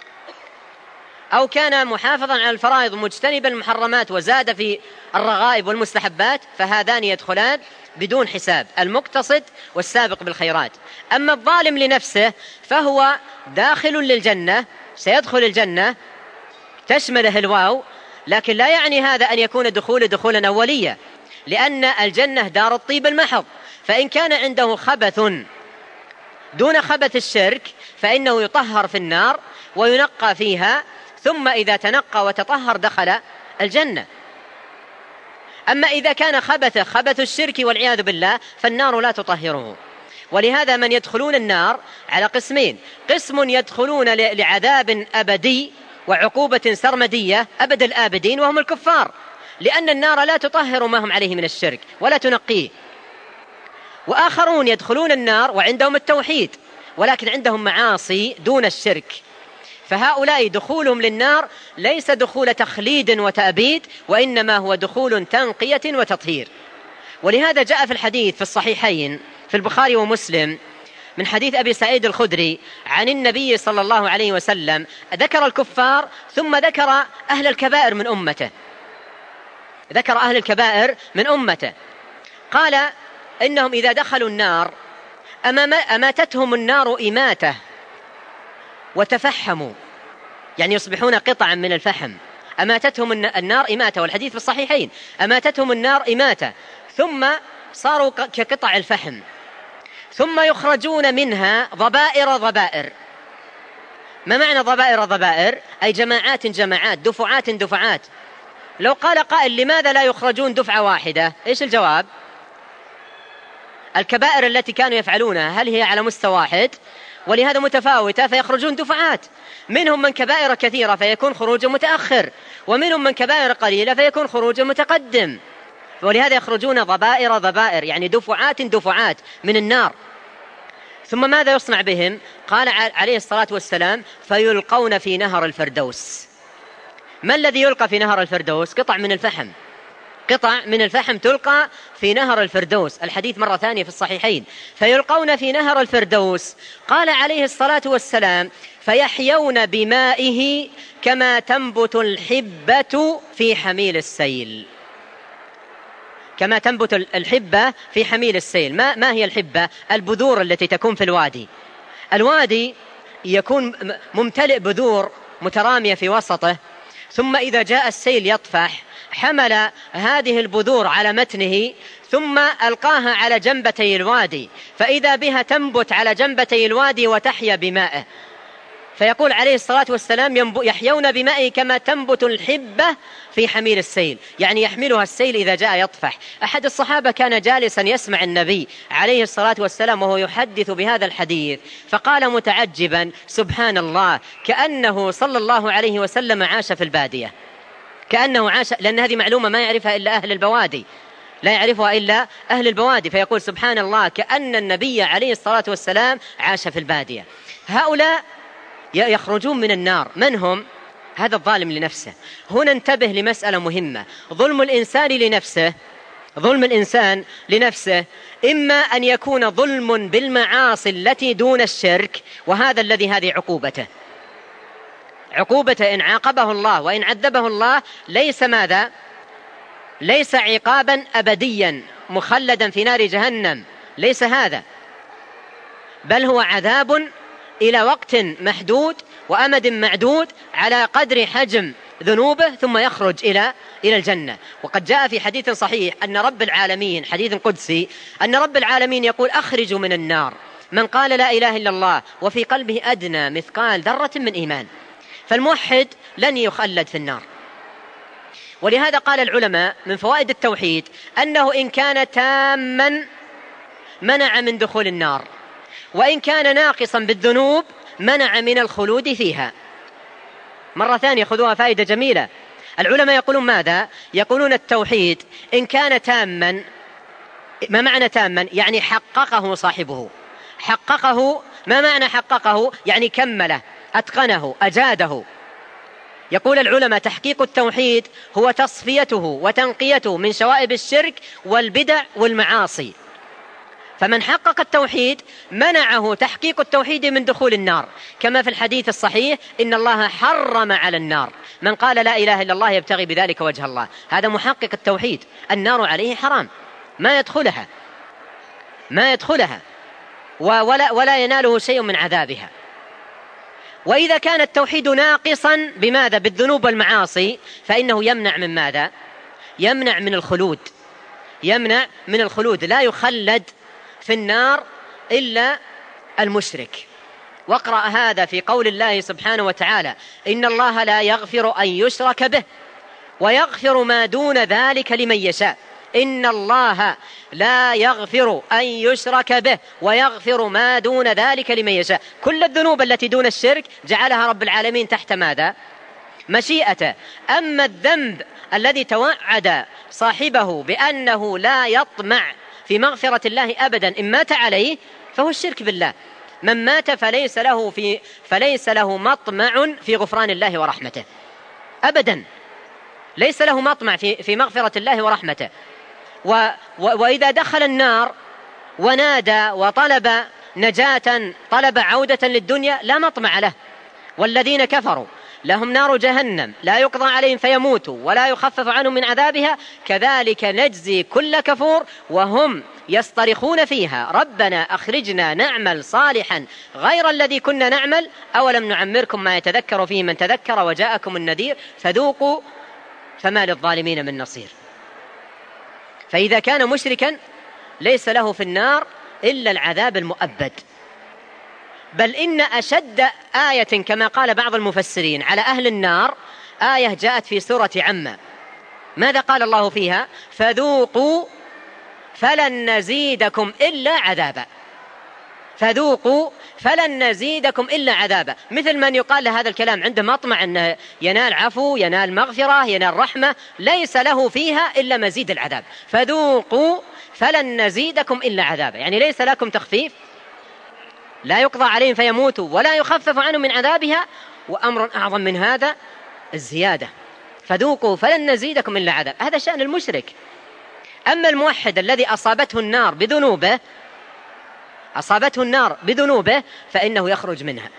أو كان محافظا على الفرائض ومجتنب المحرمات وزاد في الرغائب والمستحبات، فهذان يدخلان بدون حساب، المقتصد والسابق بالخيرات. أما الظالم لنفسه فهو داخل للجنة، سيدخل الجنة تشمله الواو، لكن لا يعني هذا أن يكون دخولا أوليا، لأن الجنة دار الطيب المحض. فإن كان عنده خبث دون خبث الشرك فإنه يطهر في النار وينقى فيها، ثم إذا تنقى وتطهر دخل الجنة. أما إذا كان خبث الشرك والعياذ بالله فالنار لا تطهره. ولهذا من يدخلون النار على قسمين: قسم يدخلون لعذاب أبدي وعقوبة سرمدية أبد الآبدين وهم الكفار، لأن النار لا تطهر ما هم عليه من الشرك ولا تنقيه. وآخرون يدخلون النار وعندهم التوحيد ولكن عندهم معاصي دون الشرك، فهؤلاء دخولهم للنار ليس دخول تخليد وتأبيد، وإنما هو دخول تنقية وتطهير. ولهذا جاء في الحديث في الصحيحين في البخاري ومسلم من حديث أبي سعيد الخدري عن النبي صلى الله عليه وسلم، ذكر الكفار ثم ذكر أهل الكبائر من أمته، ذكر أهل الكبائر من أمته. قال إنهم إذا دخلوا النار أماتتهم النار إماتة وتفحموا، يعني يصبحون قطعا من الفحم. أماتتهم النار إماتة، والحديث في الصحيحين، أماتتهم النار إماتة ثم صاروا كقطع الفحم، ثم يخرجون منها ضبائر. ما معنى ضبائر؟ أي جماعات، دفعات. لو قال قائل لماذا لا يخرجون دفعة واحدة؟ إيش الجواب؟ الكبائر التي كانوا يفعلونها هل هي على مستوى واحد؟ ولهذا متفاوتة فيخرجون دفعات، منهم من كبائر كثيرة فيكون خروج متأخر، ومنهم من كبائر قليلة فيكون خروج متقدم. ولهذا يخرجون ضبائر يعني دفعات من النار. ثم ماذا يصنع بهم؟ قال عليه الصلاة والسلام: فيلقون في نهر الفردوس. ما الذي يلقى في نهر الفردوس؟ قطع من الفحم تلقى في نهر الفردوس. الحديث مرة ثانية في الصحيحين: فيلقون في نهر الفردوس. قال عليه الصلاة والسلام: فيحيون بمائه كما تنبت الحبة في حميل السيل. كما تنبت الحبة في حميل السيل. ما هي الحبة؟ البذور التي تكون في الوادي يكون ممتلئ بذور مترامية في وسطه، ثم إذا جاء السيل يطفح حمل هذه البذور على متنه ثم ألقاها على جنبتي الوادي، فإذا بها تنبت على جنبتي الوادي وتحيا بمائه. فيقول عليه الصلاة والسلام: يحيون بمائه كما تنبت الحبة في حميل السيل، يعني يحملها السيل إذا جاء يطفح. أحد الصحابة كان جالسا يسمع النبي عليه الصلاة والسلام وهو يحدث بهذا الحديث، فقال متعجبا: سبحان الله، كأنه صلى الله عليه وسلم عاش في البادية، كأنه عاش، لأن هذه معلومة ما يعرفها إلا أهل البوادي. لا يعرفها إلا أهل البوادي، فيقول سبحان الله كأن النبي عليه الصلاة والسلام عاش في البادية. هؤلاء يخرجون من النار. من هم؟ هذا الظالم لنفسه. هنا انتبه لمسألة مهمة. ظلم الإنسان لنفسه إما أن يكون ظلم بالمعاصي التي دون الشرك، وهذا الذي هذه عقوبته إن عاقبه الله وإن عذبه الله ليس ماذا؟ ليس عقابا أبديا مخلدا في نار جهنم، ليس هذا، بل هو عذاب إلى وقت محدود وأمد معدود على قدر حجم ذنوبه، ثم يخرج إلى الجنة. وقد جاء في حديث صحيح أن رب العالمين، حديث قدسي، أن رب العالمين يقول أخرجوا من النار من قال لا إله إلا الله وفي قلبه أدنى مثقال ذرة من إيمان. فالموحد لن يخلد في النار. ولهذا قال العلماء من فوائد التوحيد أنه إن كان تاما منع من دخول النار، وإن كان ناقصا بالذنوب منع من الخلود فيها. مرة ثانية خذوها فائدة جميلة. العلماء يقولون ماذا؟ يقولون التوحيد إن كان تاما، ما معنى تاما؟ يعني حققه صاحبه. حققه، ما معنى حققه؟ يعني كمله، أتقنه، أجاده. يقول العلماء تحقيق التوحيد هو تصفيته وتنقيته من شوائب الشرك والبدع والمعاصي. فمن حقق التوحيد منعه تحقيق التوحيد من دخول النار، كما في الحديث الصحيح إن الله حرم على النار من قال لا إله إلا الله يبتغي بذلك وجه الله. هذا محقق التوحيد، النار عليه حرام، ما يدخلها ولا يناله شيء من عذابها. وإذا كان التوحيد ناقصا بماذا؟ بالذنوب والمعاصي، فإنه يمنع من ماذا؟ يمنع من الخلود. لا يخلد في النار إلا المشرك. واقرأ هذا في قول الله سبحانه وتعالى إن الله لا يغفر أن يشرك به ويغفر ما دون ذلك لمن يشاء. إن الله لا يغفر أن يشرك به ويغفر ما دون ذلك لمن يشاء. كل الذنوب التي دون الشرك جعلها رب العالمين تحت ماذا؟ مشيئته. أما الذنب الذي توعد صاحبه بأنه لا يطمع في مغفرة الله أبدا إن مات عليه فهو الشرك بالله. من مات فليس له مطمع في غفران الله ورحمته أبدا، ليس له مطمع في مغفرة الله ورحمته. وإذا دخل النار ونادى وطلب نجاة، طلب عودة للدنيا، لا مطمع له. والذين كفروا لهم نار جهنم لا يقضى عليهم فيموتوا ولا يخفف عنهم من عذابها كذلك نجزي كل كفور وهم يصطرخون فيها ربنا أخرجنا نعمل صالحا غير الذي كنا نعمل أولم نعمركم ما يتذكر فيه من تذكر وجاءكم النذير فذوقوا فما للظالمين من نصير. فإذا كان مشركا ليس له في النار إلا العذاب المؤبد. بل إن أشد آية كما قال بعض المفسرين على أهل النار آية جاءت في سورة عمّ. ماذا قال الله فيها؟ فذوقوا فلن نزيدكم إلا عذابا. فذوقوا فلن نزيدكم إلا عذابا. مثل من يقال له هذا الكلام عنده مطمع أنه ينال عفو، ينال مغفرة، ينال رحمة، ليس له فيها إلا مزيد العذاب. فذوقوا فلن نزيدكم إلا عذابا، يعني ليس لكم تخفيف، لا يقضى عليهم فيموتوا ولا يخفف عنهم من عذابها، وأمر أعظم من هذا الزيادة. فذوقوا فلن نزيدكم إلا عذاب. هذا شأن المشرك. أما الموحد الذي أصابته النار بذنوبه فإنه يخرج منها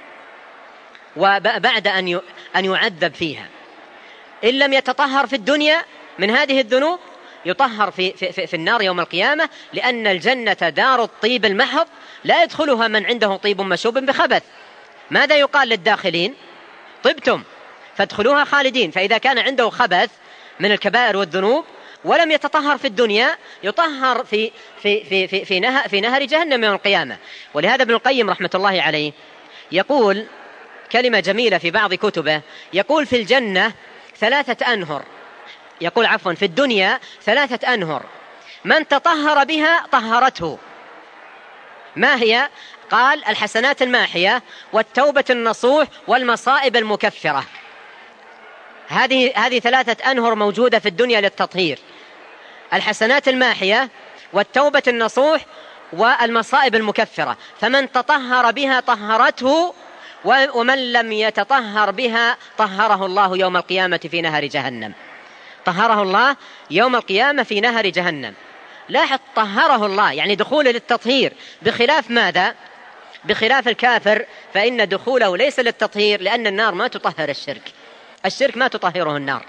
وبعد أن يعذب فيها. إن لم يتطهر في الدنيا من هذه الذنوب يطهر في النار يوم القيامة، لأن الجنة دار الطيب المحض لا يدخلها من عنده طيب مشوب بخبث. ماذا يقال للداخلين؟ طبتم فادخلوها خالدين. فإذا كان عنده خبث من الكبائر والذنوب ولم يتطهر في الدنيا يطهر في نهر جهنم يوم القيامة. ولهذا ابن القيم رحمة الله عليه يقول كلمة جميلة في بعض كتبه، يقول في الجنة 3 أنهر، يقول عفوا في الدنيا 3 أنهر من تطهر بها طهرته. ما هي؟ قال الحسنات الماحية والتوبة النصوح والمصائب المكفرة. هذه 3 أنهر موجودة في الدنيا للتطهير. الحسنات الماحية والتوبة النصوح والمصائب المكفرة، فمن تطهر بها طهرته، ومن لم يتطهر بها طهره الله يوم القيامة في نهر جهنم. طهره الله يوم القيامة في نهر جهنم. لاحظ، طهره الله يعني دخوله للتطهير، بخلاف ماذا؟ بخلاف الكافر فإن دخوله ليس للتطهير، لأن النار ما تطهر الشرك ما تطهره النار.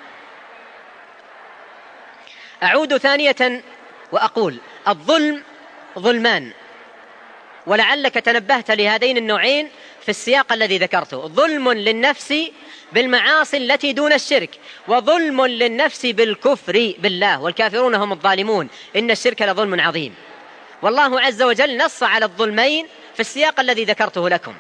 أعود ثانية وأقول: الظلم ظلمان، ولعلك تنبهت لهذين النوعين في السياق الذي ذكرته: ظلم للنفس بالمعاصي التي دون الشرك، وظلم للنفس بالكفر بالله، والكافرون هم الظالمون، إن الشرك لظلم عظيم. والله عز وجل نص على الظلمين في السياق الذي ذكرته لكم.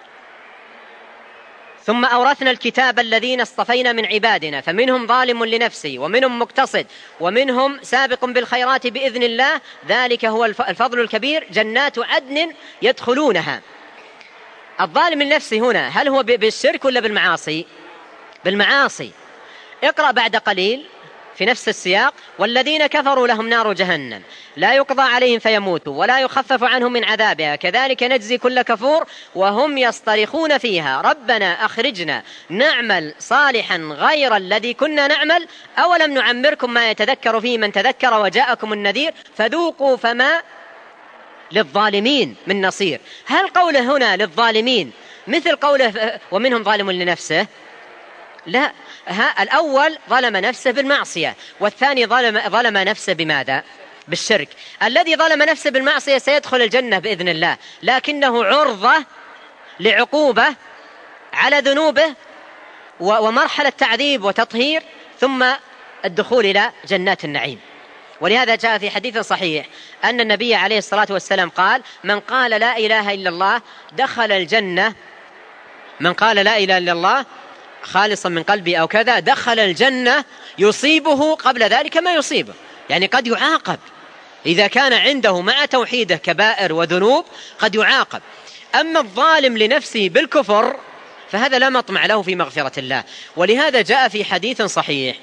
ثم أورثنا الكتاب الذين اصطفينا من عبادنا فمنهم ظالم لنفسه ومنهم مقتصد ومنهم سابق بالخيرات بإذن الله، ذلك هو الفضل الكبير، جنات عدن يدخلونها. الظالم لنفسه هنا هل هو بالشرك ولا بالمعاصي؟ بالمعاصي. اقرأ بعد قليل في نفس السياق: والذين كفروا لهم نار جهنم لا يقضى عليهم فيموتوا ولا يخفف عنهم من عذابها كذلك نجزي كل كفور وهم يصطرخون فيها ربنا أخرجنا نعمل صالحا غير الذي كنا نعمل أولم نعمركم ما يتذكر فيه من تذكر وجاءكم النذير فذوقوا فما للظالمين من نصير. هل قوله هنا للظالمين مثل قوله ومنهم ظالم لنفسه؟ لا، الأول ظلم نفسه بالمعصية، والثاني ظلم نفسه بماذا؟ بالشرك. الذي ظلم نفسه بالمعصية سيدخل الجنة بإذن الله، لكنه عرضة لعقوبة على ذنوبه ومرحلة تعذيب وتطهير ثم الدخول إلى جنات النعيم. ولهذا جاء في حديث صحيح أن النبي عليه الصلاة والسلام قال: من قال لا إله إلا الله دخل الجنة، من قال لا إله إلا الله خالصا من قلبي أو كذا دخل الجنة يصيبه قبل ذلك ما يصيبه، يعني قد يعاقب إذا كان عنده مع توحيده كبائر وذنوب قد يعاقب. أما الظالم لنفسه بالكفر فهذا لا مطمع له في مغفرة الله. ولهذا جاء في حديث صحيح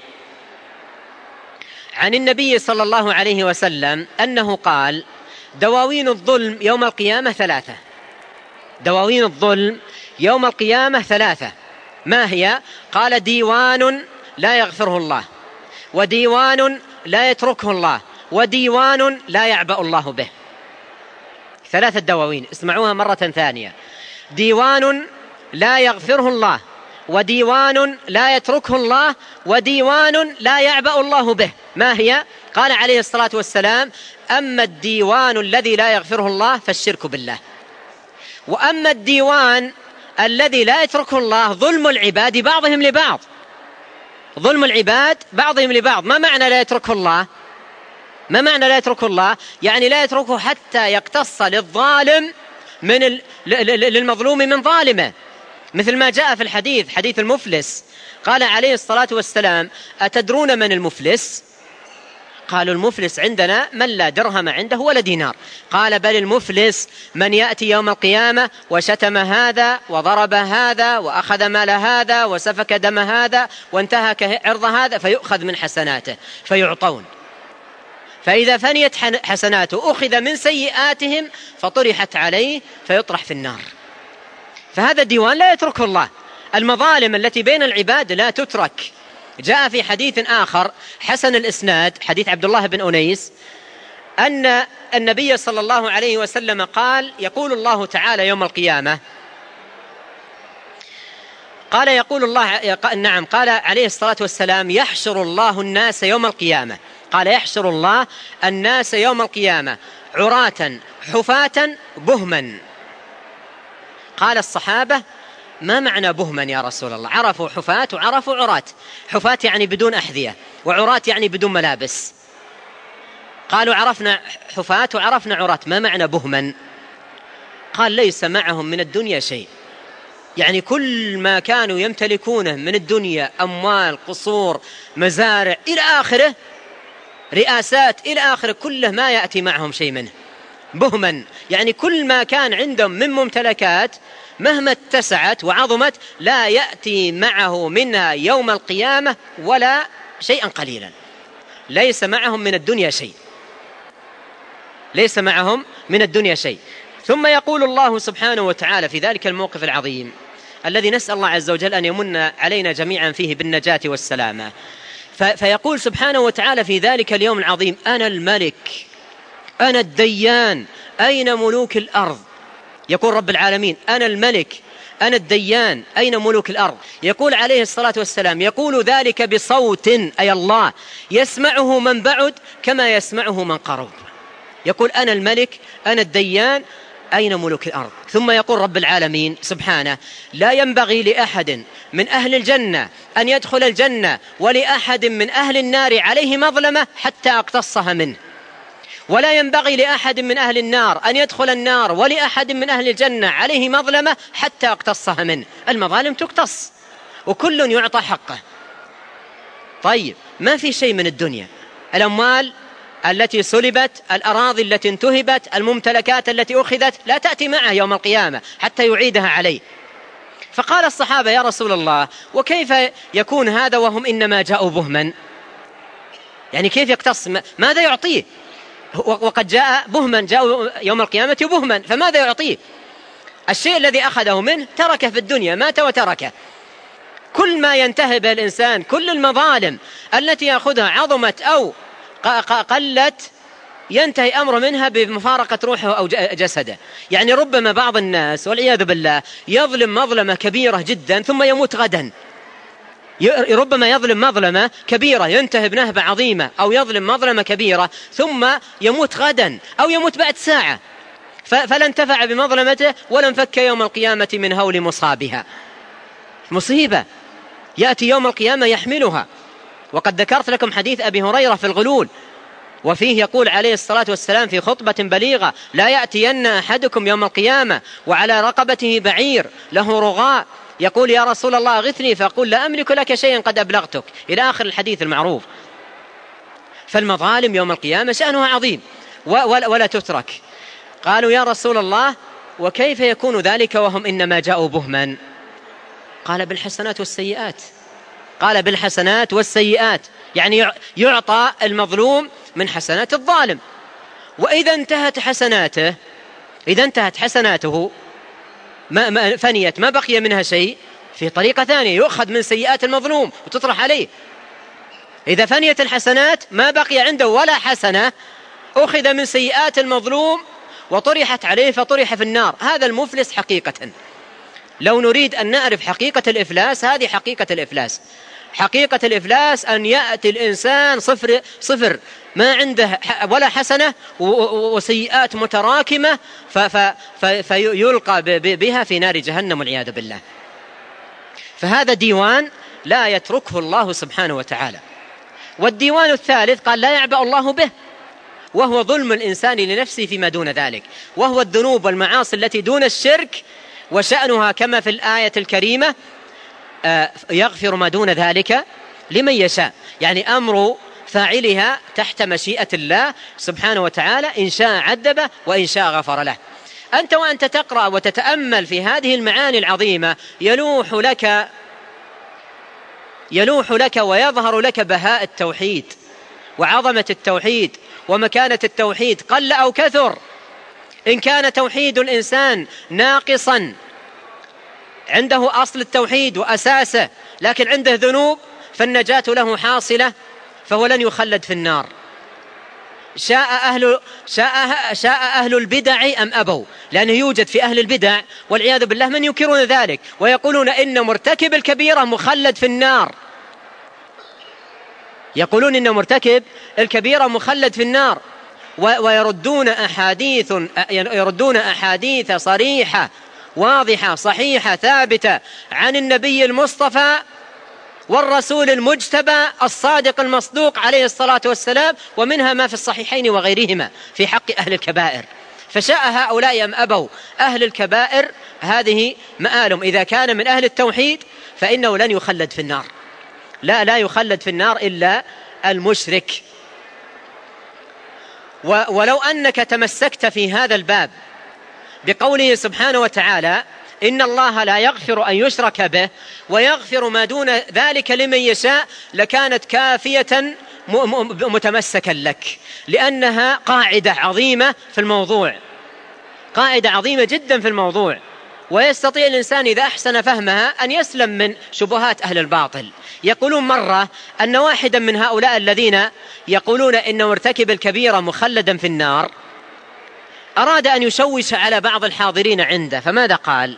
عن النبي صلى الله عليه وسلم أنه قال: دواوين الظلم يوم القيامة ثلاثة. دواوين الظلم يوم القيامة ثلاثة. ما هي؟ قال: ديوان لا يغفره الله، وديوان لا يتركه الله، وديوان لا يعبأ الله به. ثلاثة دواوين، اسمعوها مرة ثانية: ديوان لا يغفره الله، وديوان لا يتركه الله، وديوان لا يعبأ الله به. ما هي؟ قال عليه الصلاة والسلام: أما الديوان الذي لا يغفره الله فالشرك بالله، وأما الديوان الذي لا يتركه الله ظلم العباد بعضهم لبعض. ظلم العباد بعضهم لبعض. ما معنى لا يتركه الله؟ ما معنى لا يتركه الله؟ يعني لا يتركه حتى يقتص للظالم للمظلوم من ظالمه، مثل ما جاء في الحديث، حديث المفلس. قال عليه الصلاة والسلام: أتدرون من المفلس؟ قالوا: المفلس عندنا من لا درهم عنده ولا دينار. قال: بل المفلس من يأتي يوم القيامة وشتم هذا وضرب هذا وأخذ مال هذا وسفك دم هذا وانتهك عرض هذا، فيؤخذ من حسناته فيعطون، فإذا فنيت حسناته أخذ من سيئاتهم فطرحت عليه فيطرح في النار. فهذا الديوان لا يتركه الله. المظالم التي بين العباد لا تترك. جاء في حديث آخر حسن الإسناد، حديث عبد الله بن أنيس، أن النبي صلى الله عليه وسلم قال: يقول الله تعالى يوم القيامة، قال يقول الله، نعم، قال عليه الصلاة والسلام: يحشر الله الناس يوم القيامة، قال: يحشر الله الناس يوم القيامة عراة حفاة بهما. قال الصحابة: ما معنى بهما يا رسول الله؟ عرفوا حفاة وعرفوا عراة. حفاة يعني بدون أحذية، وعراة يعني بدون ملابس. قالوا: عرفنا حفاة وعرفنا عراة، ما معنى بهما؟ قال: ليس معهم من الدنيا شيء، يعني كل ما كانوا يمتلكونه من الدنيا، أموال، قصور، مزارع إلى آخره، رئاسات إلى آخره، كله ما يأتي معهم شيء منه. بهما يعني كل ما كان عندهم من ممتلكات مهما اتسعت وعظمت لا يأتي معه منها يوم القيامة ولا شيئا قليلا. ليس معهم من الدنيا شيء، ليس معهم من الدنيا شيء. ثم يقول الله سبحانه وتعالى في ذلك الموقف العظيم الذي نسأل الله عز وجل أن يمن علينا جميعا فيه بالنجاة والسلامة، فيقول سبحانه وتعالى في ذلك اليوم العظيم: أنا الملك، أنا الديان، أين ملوك الأرض؟ يقول رب العالمين: أنا الملك، أنا الديان، أين ملوك الأرض؟ يقول عليه الصلاة والسلام: يقول ذلك بصوت، أي الله، يسمعه من بعد كما يسمعه من قرب. يقول: أنا الملك، أنا الديان، أين ملوك الأرض؟ ثم يقول رب العالمين سبحانه: لا ينبغي لأحد من أهل الجنة أن يدخل الجنة ولأحد من أهل النار عليه مظلمة حتى أقتصها منه، ولا ينبغي لأحد من أهل النار أن يدخل النار ولأحد من أهل الجنة عليه مظلمة حتى أقتصها منه. المظالم تقتص وكل يعطى حقه. طيب، ما في شيء من الدنيا، الأموال التي سلبت، الأراضي التي انتهبت، الممتلكات التي أخذت لا تأتي معه يوم القيامة حتى يعيدها عليه. فقال الصحابة: يا رسول الله، وكيف يكون هذا وهم إنما جاءوا بهما؟ يعني كيف يقتص؟ ماذا يعطيه؟ وقد جاء بهما، جاءوا يوم القيامة بهما، فماذا يعطيه؟ الشيء الذي أخذه منه تركه في الدنيا، مات وتركه. كل ما ينتهب الإنسان، كل المظالم التي يأخذها عظمت أو قلت، ينتهي أمر منها بمفارقة روحه أو جسده. يعني ربما بعض الناس والعياذ بالله يظلم مظلمة كبيرة جدا ثم يموت غدا، ربما يظلم مظلمة كبيرة ينتهب نهبة عظيمة، أو يظلم مظلمة كبيرة ثم يموت غدا أو يموت بعد ساعة، فلا انتفع بمظلمته ولا انفك يوم القيامة من هول مصابها. مصيبة يأتي يوم القيامة يحملها. وقد ذكرت لكم حديث أبي هريرة في الغلول، وفيه يقول عليه الصلاة والسلام في خطبة بليغة: لا يأتين أحدكم يوم القيامة وعلى رقبته بعير له رغاء، يقول: يا رسول الله أغثني، فأقول: لا أملك لك شيئا قد أبلغتك، إلى آخر الحديث المعروف. فالمظالم يوم القيامة شأنها عظيم ولا تترك. قالوا: يا رسول الله، وكيف يكون ذلك وهم إنما جاءوا بهما؟ قال: بالحسنات والسيئات. قال: بالحسنات والسيئات، يعني يعطى المظلوم من حسنات الظالم. وإذا انتهت حسناته، إذا انتهت حسناته ما فنيت، ما بقي منها شيء، في طريقة ثانية يؤخذ من سيئات المظلوم وتطرح عليه. إذا فنيت الحسنات ما بقي عنده ولا حسنة، أخذ من سيئات المظلوم وطرحت عليه فطرح في النار. هذا المفلس حقيقة. لو نريد أن نعرف حقيقة الإفلاس، هذه حقيقة الإفلاس. حقيقة الإفلاس أن يأتي الإنسان صفر، ما عنده ولا حسنة وسيئات متراكمة، فيلقى بها في نار جهنم والعياذ بالله. فهذا ديوان لا يتركه الله سبحانه وتعالى. والديوان الثالث قال: لا يعبأ الله به، وهو ظلم الإنسان لنفسه فيما دون ذلك، وهو الذنوب والمعاصي التي دون الشرك، وشأنها كما في الآية الكريمة: يغفر ما دون ذلك لمن يشاء. يعني أمر فاعلها تحت مشيئة الله سبحانه وتعالى، إن شاء عذبه وإن شاء غفر له. أنت وأنت تقرأ وتتأمل في هذه المعاني العظيمة يلوح لك ويظهر لك بهاء التوحيد وعظمة التوحيد ومكانة التوحيد قل أو كثر. إن كان توحيد الإنسان ناقصا، عنده أصل التوحيد وأساسه، لكن عنده ذنوب، فالنجاة له حاصلة، فهو لن يخلد في النار. شاء أهل البدع أم أبوا، لأنه يوجد في أهل البدع والعياذ بالله من ينكرون ذلك ويقولون إن مرتكب الكبيرة مخلد في النار، يقولون إن مرتكب الكبيرة مخلد في النار، ويردون أحاديث صريحة واضحة صحيحة ثابتة عن النبي المصطفى والرسول المجتبى الصادق المصدوق عليه الصلاة والسلام، ومنها ما في الصحيحين وغيرهما في حق أهل الكبائر. فشاء هؤلاء أم أبوا، أهل الكبائر هذه مآلهم. إذا كان من أهل التوحيد فإنه لن يخلد في النار، لا يخلد في النار إلا المشرك. ولو أنك تمسكت في هذا الباب بقوله سبحانه وتعالى: إن الله لا يغفر أن يشرك به ويغفر ما دون ذلك لمن يشاء، لكانت كافية متمسكا لك، لأنها قاعدة عظيمة في الموضوع، قاعدة عظيمة جدا في الموضوع، ويستطيع الإنسان إذا أحسن فهمها أن يسلم من شبهات أهل الباطل. يقولون مرة أن واحدا من هؤلاء الذين يقولون إن مرتكب الكبيرة مخلدا في النار أراد أن يشوش على بعض الحاضرين عنده، فماذا قال؟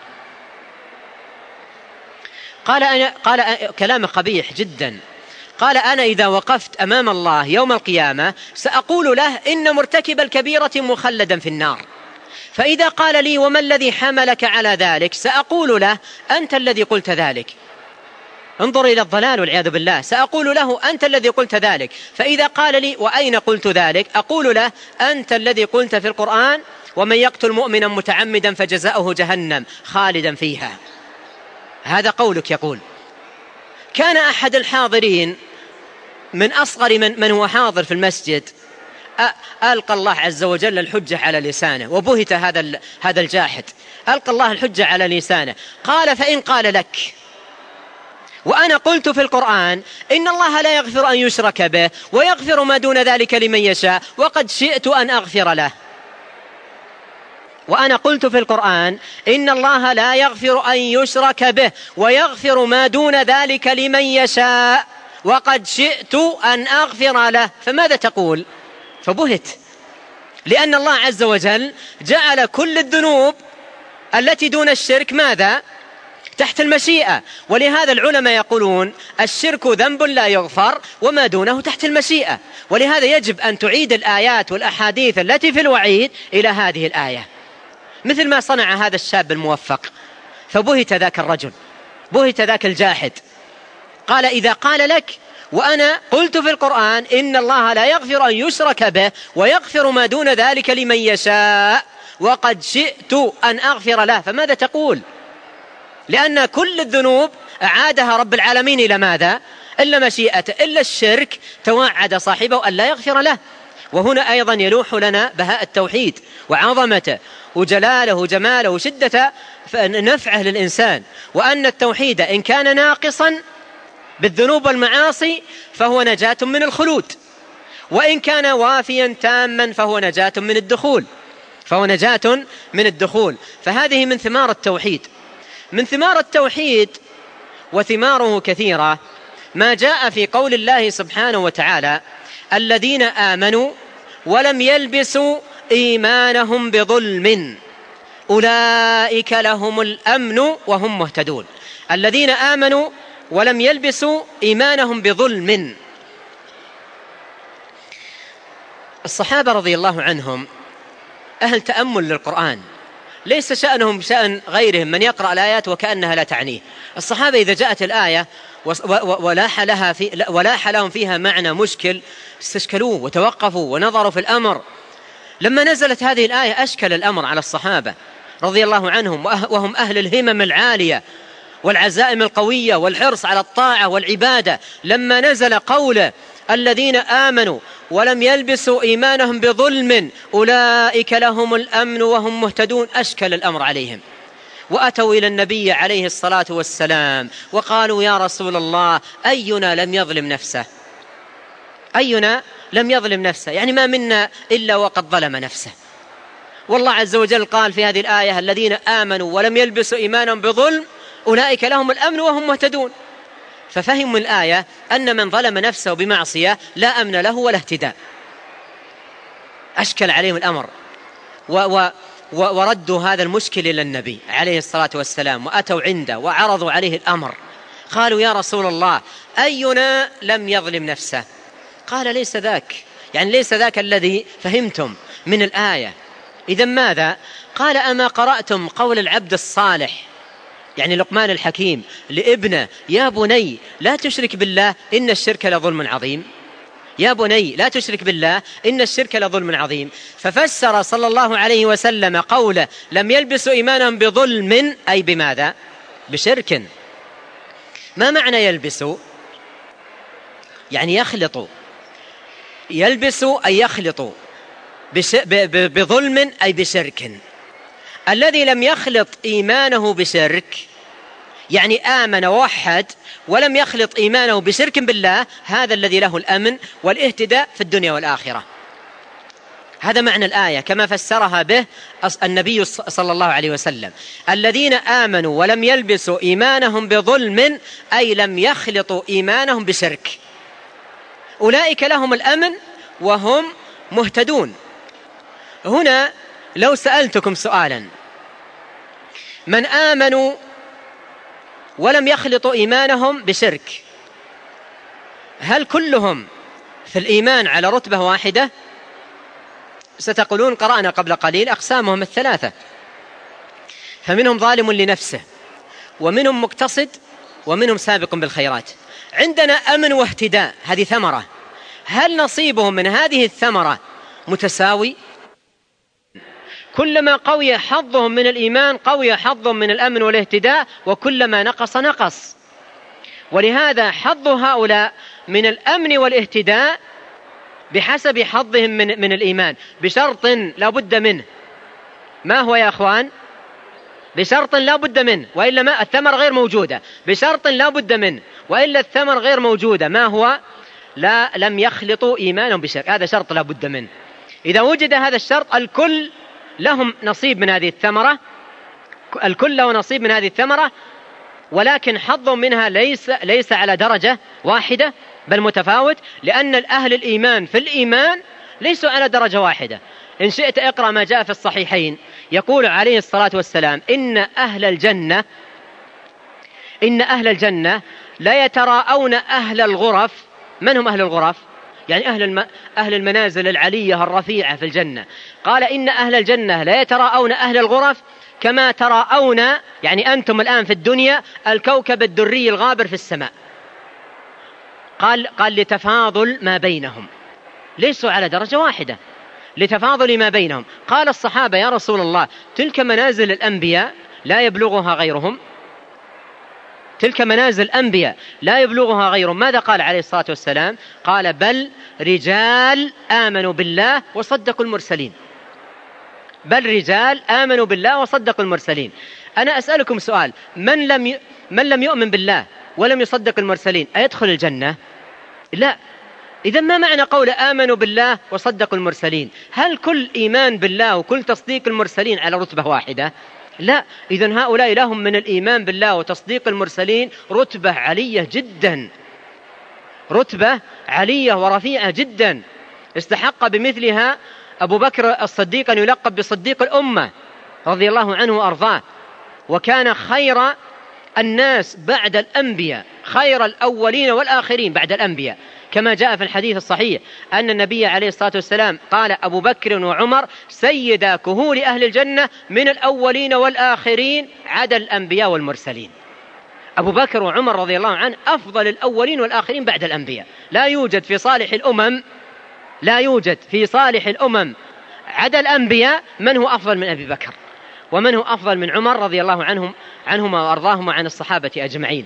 قال كلام قبيح جدا، قال: أنا إذا وقفت أمام الله يوم القيامة سأقول له إن مرتكب الكبيرة مخلدا في النار، فإذا قال لي: وما الذي حملك على ذلك؟ سأقول له: أنت الذي قلت ذلك. انظر إلى الضلال والعياذ بالله. سأقول له: أنت الذي قلت ذلك. فإذا قال لي: وأين قلت ذلك؟ أقول له: أنت الذي قلت في القرآن: ومن يقتل مؤمنا متعمدا فجزاؤه جهنم خالدا فيها. هذا قولك. يقول: كان أحد الحاضرين من أصغر من هو حاضر في المسجد ألقى الله عز وجل الحجة على لسانه، وبهت هذا الجاحد، ألقى الله الحجة على لسانه. قال: فإن قال لك: وأنا قلت في القرآن إن الله لا يغفر أن يشرك به ويغفر ما دون ذلك لمن يشاء وقد شئت أن أغفر له. وأنا قلت في القرآن إن الله لا يغفر أن يشرك به ويغفر ما دون ذلك لمن يشاء وقد شئت أن أغفر له، فماذا تقول؟ فبهت، لأن الله عز وجل جعل كل الذنوب التي دون الشرك ماذا؟ تحت المشيئة. ولهذا العلماء يقولون: الشرك ذنب لا يغفر وما دونه تحت المشيئة. ولهذا يجب أن تعيد الآيات والأحاديث التي في الوعيد إلى هذه الآية، مثل ما صنع هذا الشاب الموفق. فبهت ذاك الرجل، بهت ذاك الجاحد. قال: إذا قال لك: وأنا قلت في القرآن إن الله لا يغفر أن يشرك به ويغفر ما دون ذلك لمن يشاء وقد شئت أن أغفر له، فماذا تقول؟ لأن كل الذنوب أعادها رب العالمين إلى ماذا؟ إلا مشيئته، إلا الشرك توعد صاحبه أن لا يغفر له. وهنا أيضا يلوح لنا بهاء التوحيد وعظمته وجلاله وجماله وشدة نفعه للإنسان، وأن التوحيد إن كان ناقصا بالذنوب والمعاصي فهو نجاة من الخلود، وإن كان وافيا تاما فهو نجاة من الدخول، فهو نجاة من الدخول. فهذه من ثمار التوحيد. من ثمار التوحيد وثماره كثيرة ما جاء في قول الله سبحانه وتعالى: الذين آمنوا ولم يلبسوا إيمانهم بظلم أولئك لهم الأمن وهم مهتدون. الذين آمنوا ولم يلبسوا إيمانهم بظلم. الصحابة رضي الله عنهم أهل تأمل للقرآن، ليس شأنهم شأن غيرهم من يقرأ الآيات وكأنها لا تعنيه. الصحابة إذا جاءت الآية ولاح لهم فيها معنى مشكل استشكلوه وتوقفوا ونظروا في الأمر. لما نزلت هذه الآية أشكل الأمر على الصحابة رضي الله عنهم، وهم أهل الهمم العالية والعزائم القوية والحرص على الطاعة والعبادة. لما نزل قوله: الذين آمنوا ولم يلبسوا إيمانهم بظلم أولئك لهم الأمن وهم مهتدون، أشكل الأمر عليهم، وأتوا إلى النبي عليه الصلاة والسلام وقالوا: يا رسول الله، أينا لم يظلم نفسه؟ أينا لم يظلم نفسه؟ يعني ما منا إلا وقد ظلم نفسه. والله عز وجل قال في هذه الآية: الذين آمنوا ولم يلبسوا إيمانهم بظلم أولئك لهم الأمن وهم مهتدون. ففهموا الآية أن من ظلم نفسه بمعصية لا أمن له ولا اهتداء. أشكل عليهم الأمر وردوا هذا المشكل إلى النبي عليه الصلاة والسلام، وأتوا عنده وعرضوا عليه الأمر. قالوا: يا رسول الله، أينا لم يظلم نفسه؟ قال: ليس ذاك، يعني ليس ذاك الذي فهمتم من الآية. إذن ماذا؟ قال: أما قرأتم قول العبد الصالح، يعني لقمان الحكيم، لابنه: يا بني لا تشرك بالله إن الشرك لظلم عظيم. يا بني لا تشرك بالله إن الشرك لظلم عظيم. ففسر صلى الله عليه وسلم قوله: لم يلبسوا إيمانهم بظلم، أي بماذا؟ بشرك. ما معنى يلبسوا؟ يعني يخلطوا. يلبسوا أي يخلطوا، بظلم أي بشرك. الذي لم يخلط إيمانه بشرك يعني آمن ووحد ولم يخلط إيمانه بشرك بالله، هذا الذي له الأمن والاهتداء في الدنيا والآخرة. هذا معنى الآية كما فسرها به النبي صلى الله عليه وسلم: الذين آمنوا ولم يلبسوا إيمانهم بظلم، أي لم يخلطوا إيمانهم بشرك، أولئك لهم الأمن وهم مهتدون. هنا لو سألتكم سؤالا: من آمنوا ولم يخلطوا إيمانهم بشرك، هل كلهم في الإيمان على رتبة واحدة؟ ستقولون قرأنا قبل قليل أقسامهم الثلاثة، فمنهم ظالم لنفسه، ومنهم مقتصد، ومنهم سابق بالخيرات. عندنا أمن واهتداء، هذه ثمرة. هل نصيبهم من هذه الثمرة متساوي؟ كلما قوي حظهم من الإيمان قوي حظهم من الأمن والاهتداء، وكلما نقص نقص. ولهذا حظ هؤلاء من الأمن والاهتداء بحسب حظهم من الإيمان، بشرط لا بد منه. ما هو يا أخوان؟ بشرط لا بد منه، وإلا ما الثمر غير موجودة. بشرط لا بد منه، وإلا الثمر غير موجودة. ما هو؟ لم يخلطوا إيمانهم بشرك، هذا شرط لا بد منه. إذا وجد هذا الشرط الكل لهم نصيب من هذه الثمرة، الكل له نصيب من هذه الثمرة، ولكن حظهم منها ليس على درجة واحدة بل متفاوت، لأن الأهل الإيمان في الإيمان ليسوا على درجة واحدة. إن شئت اقرأ ما جاء في الصحيحين، يقول عليه الصلاة والسلام: إن أهل الجنة لا يتراءون أهل الغرف. من هم أهل الغرف؟ يعني أهل المنازل العلية الرفيعة في الجنة. قال: إن أهل الجنة لا يتراءون أهل الغرف كما تراءون، يعني أنتم الآن في الدنيا، الكوكب الدري الغابر في السماء. قال لتفاضل ما بينهم، ليسوا على درجة واحدة، لتفاضل ما بينهم. قال الصحابة: يا رسول الله، تلك منازل الأنبياء لا يبلغها غيرهم، تلك منازل الأنبياء لا يبلغها غيرهم. ماذا قال عليه الصلاة والسلام؟ قال: بل رجال آمنوا بالله وصدقوا المرسلين. بل رجال آمنوا بالله وصدقوا المرسلين. أنا أسألكم سؤال: من لم يؤمن بالله ولم يصدق المرسلين أيدخل الجنة؟ لا. إذن ما معنى قول آمنوا بالله وصدقوا المرسلين؟ هل كل إيمان بالله وكل تصديق المرسلين على رتبة واحدة؟ لا. إذن هؤلاء لهم من الإيمان بالله وتصديق المرسلين رتبة عالية جدا، رتبة عالية ورفيعة جدا، استحق بمثلها أبو بكر الصديق أن يلقب بصديق الأمة رضي الله عنه وأرضاه، وكان خير الناس بعد الأنبياء، خير الأولين والآخرين بعد الأنبياء، كما جاء في الحديث الصحيح أن النبي عليه الصلاة والسلام قال: أبو بكر وعمر سيدا كهول أهل الجنة من الأولين والآخرين عدا الأنبياء والمرسلين. أبو بكر وعمر رضي الله عنه أفضل الأولين والآخرين بعد الأنبياء. لا يوجد في صالح الأمم عدا الأنبياء من هو أفضل من أبي بكر، ومن هو أفضل من عمر رضي الله عنهما وأرضاهما وعن الصحابة أجمعين.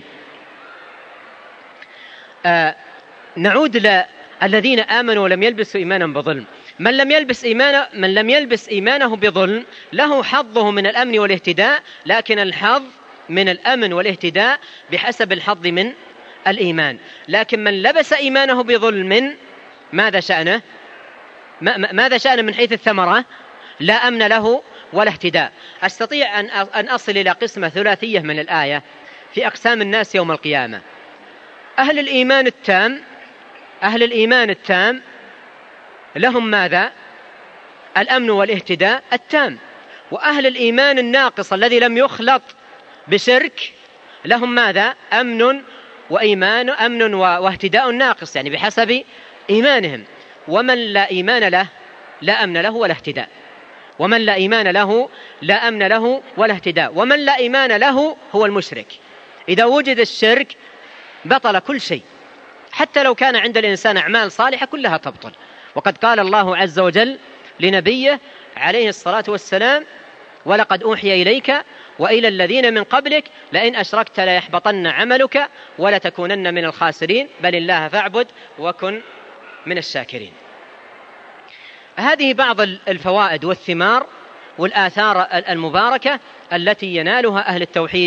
نعود للذين آمنوا ولم يلبسوا إيمانهم بظلم. من لم يلبس إيمانه بظلم له حظه من الأمن والاهتداء، لكن الحظ من الأمن والاهتداء بحسب الحظ من الإيمان. لكن من لبس إيمانه بظلم ماذا شأنه؟ ماذا شأنه من حيث الثمرة؟ لا أمن له ولا اهتداء. أستطيع أن أصل إلى قسمة ثلاثية من الآية في أقسام الناس يوم القيامة. أهل الإيمان التام لهم ماذا؟ الأمن والاهتداء التام. وأهل الإيمان الناقص الذي لم يخلط بشرك لهم ماذا؟ أمن واهتداء ناقص، يعني بحسب إيمانهم. ومن لا إيمان له لا أمن له ولا اهتداء. ومن لا إيمان له لا أمن له ولا اهتداء. ومن لا إيمان له هو المشرك. إذا وجد الشرك بطل كل شيء، حتى لو كان عند الإنسان أعمال صالحة كلها تبطل. وقد قال الله عز وجل لنبيه عليه الصلاة والسلام: ولقد أوحي إليك وإلى الذين من قبلك لئن أشركت ليحبطن عملك ولتكونن من الخاسرين بل الله فاعبد وكن من الشاكرين. هذه بعض الفوائد والثمار والآثار المباركة التي ينالها أهل التوحيد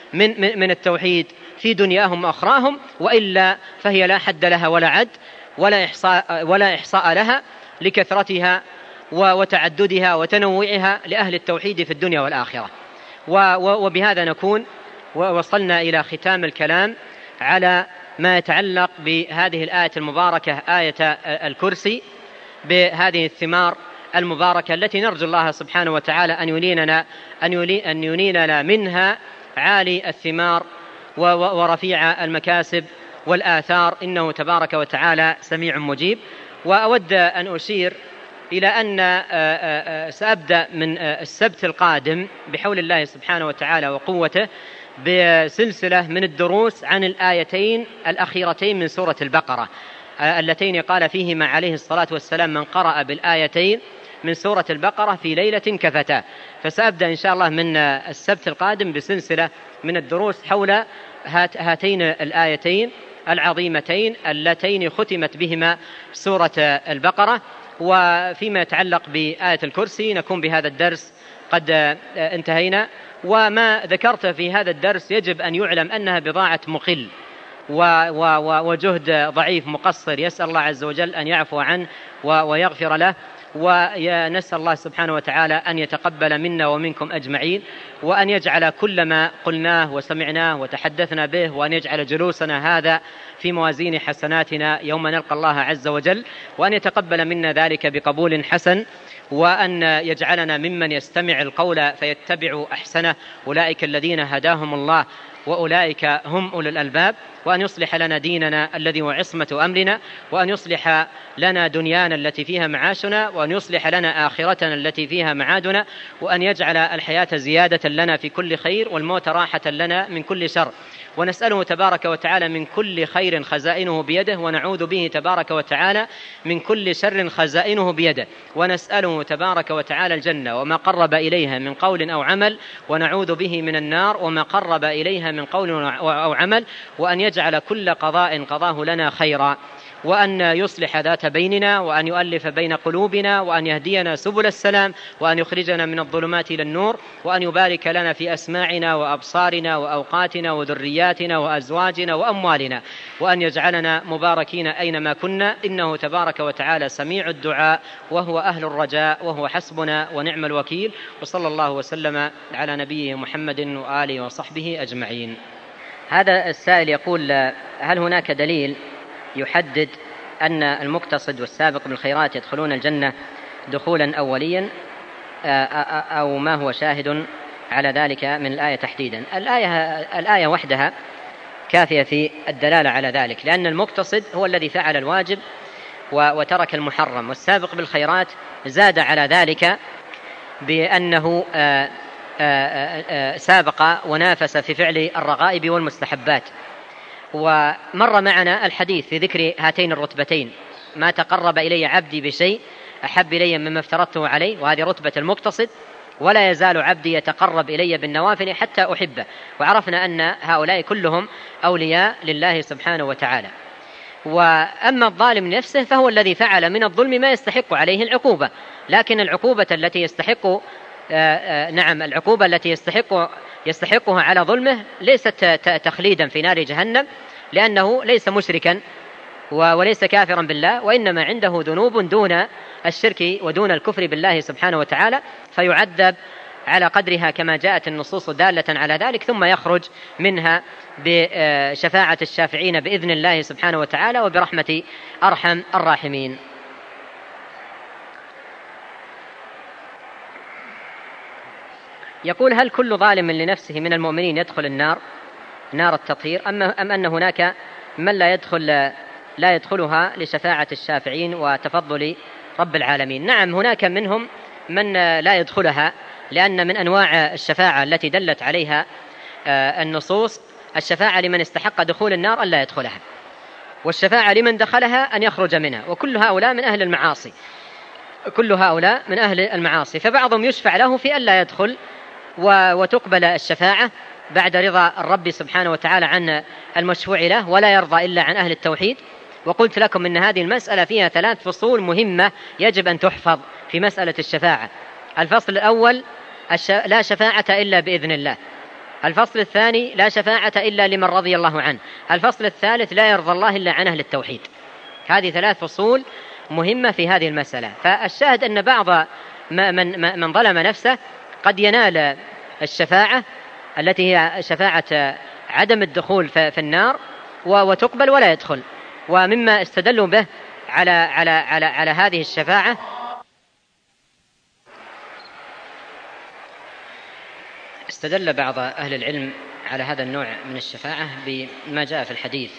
من التوحيد في دنياهم وأخراهم، وإلا فهي لا حد لها ولا عد ولا إحصاء لها لكثرتها وتعددها وتنوعها لأهل التوحيد في الدنيا والآخرة. وبهذا نكون وصلنا إلى ختام الكلام على ما يتعلق بهذه الآية المباركة، آية الكرسي، بهذه الثمار المباركة التي نرجو الله سبحانه وتعالى أن ينيننا منها عالي الثمار ورفيع المكاسب والآثار، إنه تبارك وتعالى سميع مجيب. وأود أن أشير إلى أن سأبدأ من السبت القادم بحول الله سبحانه وتعالى وقوته بسلسلة من الدروس عن الآيتين الأخيرتين من سورة البقرة، اللتين قال فيهما عليه الصلاة والسلام: من قرأ بالآيتين من سورة البقرة في ليلة كفتاه. فسأبدأ إن شاء الله من السبت القادم بسلسلة من الدروس حول هاتين الآيتين العظيمتين اللتين ختمت بهما سورة البقرة. وفيما يتعلق بآية الكرسي نكون بهذا الدرس قد انتهينا، وما ذكرت في هذا الدرس يجب أن يعلم أنها بضاعة مقل وجهد ضعيف مقصر، يسأل الله عز وجل أن يعفو عنه ويغفر له، ونسأل الله سبحانه وتعالى أن يتقبل منا ومنكم أجمعين، وأن يجعل كل ما قلناه وسمعناه وتحدثنا به، وأن يجعل جلوسنا هذا في موازين حسناتنا يوم نلقى الله عز وجل، وأن يتقبل منا ذلك بقبول حسن، وأن يجعلنا ممن يستمع القول فيتبع أحسنه، أولئك الذين هداهم الله وأولئك هم أولو الألباب، وأن يصلح لنا ديننا الذي هو عصمة أمرنا، وأن يصلح لنا دنيانا التي فيها معاشنا، وأن يصلح لنا آخرتنا التي فيها معادنا، وأن يجعل الحياة زيادة لنا في كل خير والموت راحة لنا من كل شر. ونسأله تبارك وتعالى من كل خير خزائنه بيده، ونعوذ به تبارك وتعالى من كل شر خزائنه بيده. ونسأله تبارك وتعالى الجنة وما قرب إليها من قول أو عمل، ونعوذ به من النار وما قرب إليها من قول أو عمل، وأن يجعل كل قضاء قضاه لنا خيرا، وأن يصلح ذات بيننا، وأن يؤلف بين قلوبنا، وأن يهدينا سبل السلام، وأن يخرجنا من الظلمات إلى النور، وأن يبارك لنا في أسماعنا وأبصارنا وأوقاتنا وذرياتنا وأزواجنا وأموالنا، وأن يجعلنا مباركين أينما كنا، إنه تبارك وتعالى سميع الدعاء وهو أهل الرجاء وهو حسبنا ونعم الوكيل. وصلى الله وسلم على نبيه محمد وآله وصحبه أجمعين. هذا السائل يقول: هل هناك دليل يحدد أن المقتصد والسابق بالخيرات يدخلون الجنة دخولا أوليا، أو ما هو شاهد على ذلك من الآية تحديدا؟ الآية وحدها كافية في الدلالة على ذلك، لأن المقتصد هو الذي فعل الواجب وترك المحرم، والسابق بالخيرات زاد على ذلك بأنه سابق ونافس في فعل الرغائب والمستحبات. ومر معنا الحديث في ذكر هاتين الرتبتين: ما تقرب إلي عبدي بشيء أحب إلي مما افترضته عليه، وهذه رتبة المقتصد، ولا يزال عبدي يتقرب إلي بالنوافل حتى أحبه. وعرفنا أن هؤلاء كلهم أولياء لله سبحانه وتعالى. وأما الظالم نفسه فهو الذي فعل من الظلم ما يستحق عليه العقوبة، لكن العقوبة التي يستحقها على ظلمه ليست تخليدا في نار جهنم، لأنه ليس مشركا وليس كافرا بالله، وإنما عنده ذنوب دون الشرك ودون الكفر بالله سبحانه وتعالى، فيعذب على قدرها كما جاءت النصوص دالة على ذلك، ثم يخرج منها بشفاعة الشافعين بإذن الله سبحانه وتعالى وبرحمة أرحم الراحمين. يقول: هل كل ظالم لنفسه من المؤمنين يدخل النار، نار التطهير، أم أن هناك من لا يدخلها لشفاعة الشافعين وتفضل رب العالمين؟ نعم، هناك منهم من لا يدخلها، لأن من أنواع الشفاعة التي دلت عليها النصوص الشفاعة لمن استحق دخول النار أن لا يدخلها، والشفاعة لمن دخلها أن يخرج منها، وكل هؤلاء من أهل المعاصي. فبعضهم يشفع له في أن لا يدخل وتقبل الشفاعة بعد رضا الرب سبحانه وتعالى عن المشفوع له، ولا يرضى إلا عن أهل التوحيد. وقلت لكم إن هذه المسألة فيها 3 فصول مهمة يجب أن تحفظ في مسألة الشفاعة. الفصل الأول: لا شفاعة إلا بإذن الله. الفصل الثاني لا شفاعة إلا لمن رضي الله عنه. الفصل الثالث لا يرضى الله إلا عن أهل التوحيد. هذه 3 فصول مهمة في هذه المسألة. فالشاهد أن بعض من ظلم نفسه قد ينال الشفاعة التي هي شفاعة عدم الدخول في النار وتقبل ولا يدخل. ومما استدلوا به على هذه الشفاعة استدل بعض أهل العلم على هذا النوع من الشفاعة بما جاء في الحديث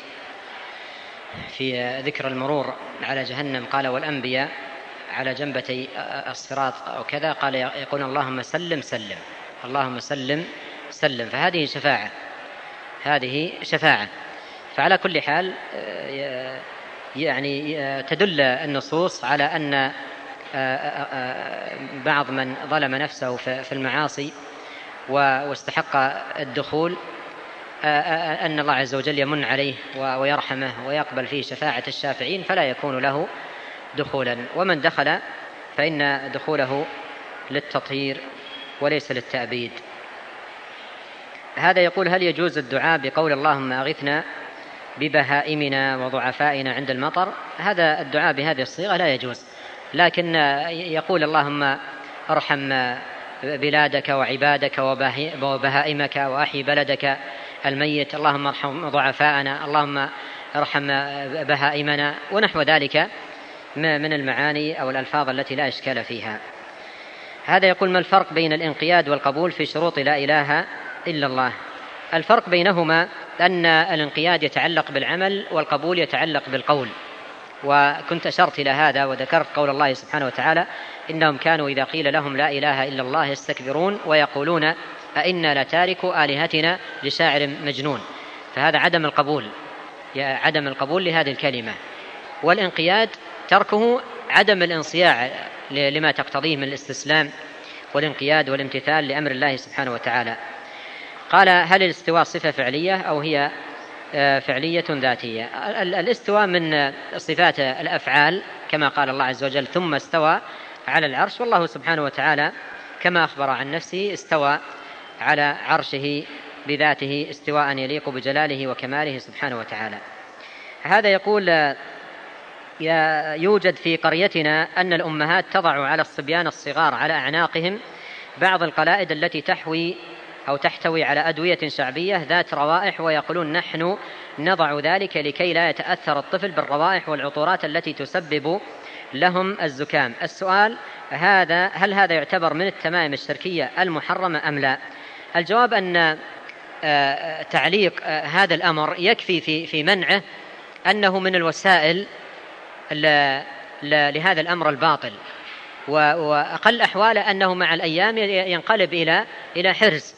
في ذكر المرور على جهنم، قال والأنبياء على جنبتي الصراط أو كذا، قال يقول اللهم سلم سلم، اللهم سلم سلم. فهذه شفاعة، هذه شفاعة. فعلى كل حال يعني تدل النصوص على أن بعض من ظلم نفسه في المعاصي واستحق الدخول أن الله عز وجل يمن عليه ويرحمه ويقبل فيه شفاعة الشافعين فلا يكون له دخولا. ومن دخل فإن دخوله للتطهير وليس للتأبيد. هذا يقول هل يجوز الدعاء بقول اللهم أغثنا ببهائمنا وضعفائنا عند المطر؟ هذا الدعاء بهذه الصيغة لا يجوز، لكن يقول اللهم ارحم بلادك وعبادك وبهائمك وأحي بلدك الميت، اللهم ارحم ضعفاءنا، اللهم ارحم بهائمنا، ونحو ذلك من المعاني أو الألفاظ التي لا إشكال فيها. هذا يقول ما الفرق بين الانقياد والقبول في شروط لا إله إلا الله؟ الفرق بينهما أن الانقياد يتعلق بالعمل والقبول يتعلق بالقول، وكنت أشرت إلى هذا وذكرت قول الله سبحانه وتعالى إنهم كانوا إذا قيل لهم لا إله إلا الله يستكبرون ويقولون أئنا لتاركوا آلهتنا لشاعر مجنون. فهذا عدم القبول، عدم القبول لهذه الكلمة. والانقياد تركه عدم الانصياع لما تقتضيه من الاستسلام والانقياد والامتثال لأمر الله سبحانه وتعالى. قال هل الاستواء صفة فعلية أو هي فعلية ذاتية؟ الاستواء من صفات الأفعال كما قال الله عز وجل ثم استوى على العرش، والله سبحانه وتعالى كما أخبر عن نفسه استوى على عرشه بذاته استواء يليق بجلاله وكماله سبحانه وتعالى. هذا يقول يوجد في قريتنا أن الأمهات تضع على الصبيان الصغار على أعناقهم بعض القلائد التي تحتوي على أدوية شعبية ذات روائح، ويقولون نحن نضع ذلك لكي لا يتأثر الطفل بالروائح والعطورات التي تسبب لهم الزكام. السؤال هل هذا يعتبر من التمائم الشركية المحرمة أم لا؟ الجواب أن تعليق هذا الأمر يكفي في منعه أنه من الوسائل لهذا الأمر الباطل، وأقل أحواله أنه مع الأيام ينقلب إلى حرز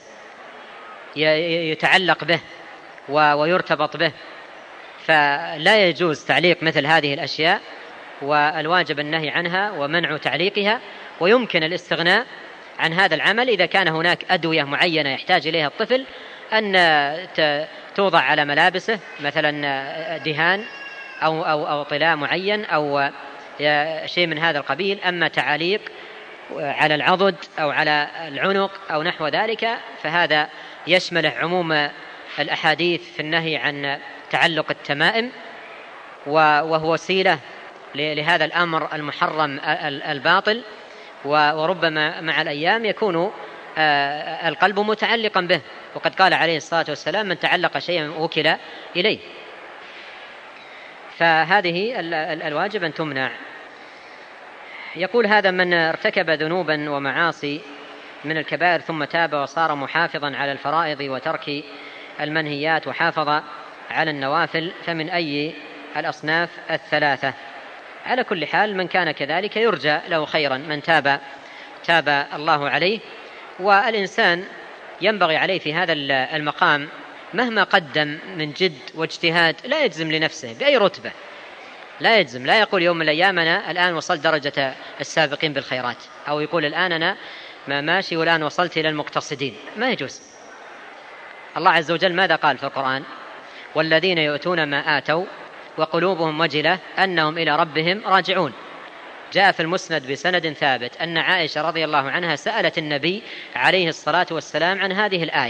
يتعلق به ويرتبط به. فلا يجوز تعليق مثل هذه الأشياء، والواجب النهي عنها ومنع تعليقها، ويمكن الاستغناء عن هذا العمل إذا كان هناك أدوية معينة يحتاج إليها الطفل أن توضع على ملابسه مثلا دهان أو طلاء معين أو شيء من هذا القبيل. أما تعاليق على العضد أو على العنق أو نحو ذلك فهذا يشمل عموم الأحاديث في النهي عن تعلق التمائم، وهو وسيلة لهذا الأمر المحرم الباطل، وربما مع الأيام يكون القلب متعلقا به، وقد قال عليه الصلاة والسلام من تعلق شيئا وكل إليه. فهذه الواجب أن تمنع. يقول هذا من ارتكب ذنوبا ومعاصي من الكبائر ثم تاب وصار محافظا على الفرائض وترك المنهيات وحافظ على النوافل، فمن أي الأصناف الثلاثة؟ على كل حال من كان كذلك يرجى له خيرا، من تاب الله عليه. والإنسان ينبغي عليه في هذا المقام مهما قدم من جد واجتهاد لا يجزم لنفسه بأي رتبة، لا يجزم، لا يقول يوم من الأيام أنا الآن وصلت درجة السابقين بالخيرات، أو يقول الآن أنا ما ماشي والآن وصلت إلى المقتصدين، ما يجوز. الله عز وجل ماذا قال في القرآن؟ والذين يؤتون ما آتوا وقلوبهم وجلة أنهم إلى ربهم راجعون. جاء في المسند بسند ثابت أن عائشة رضي الله عنها سألت النبي عليه الصلاة والسلام عن هذه الآية،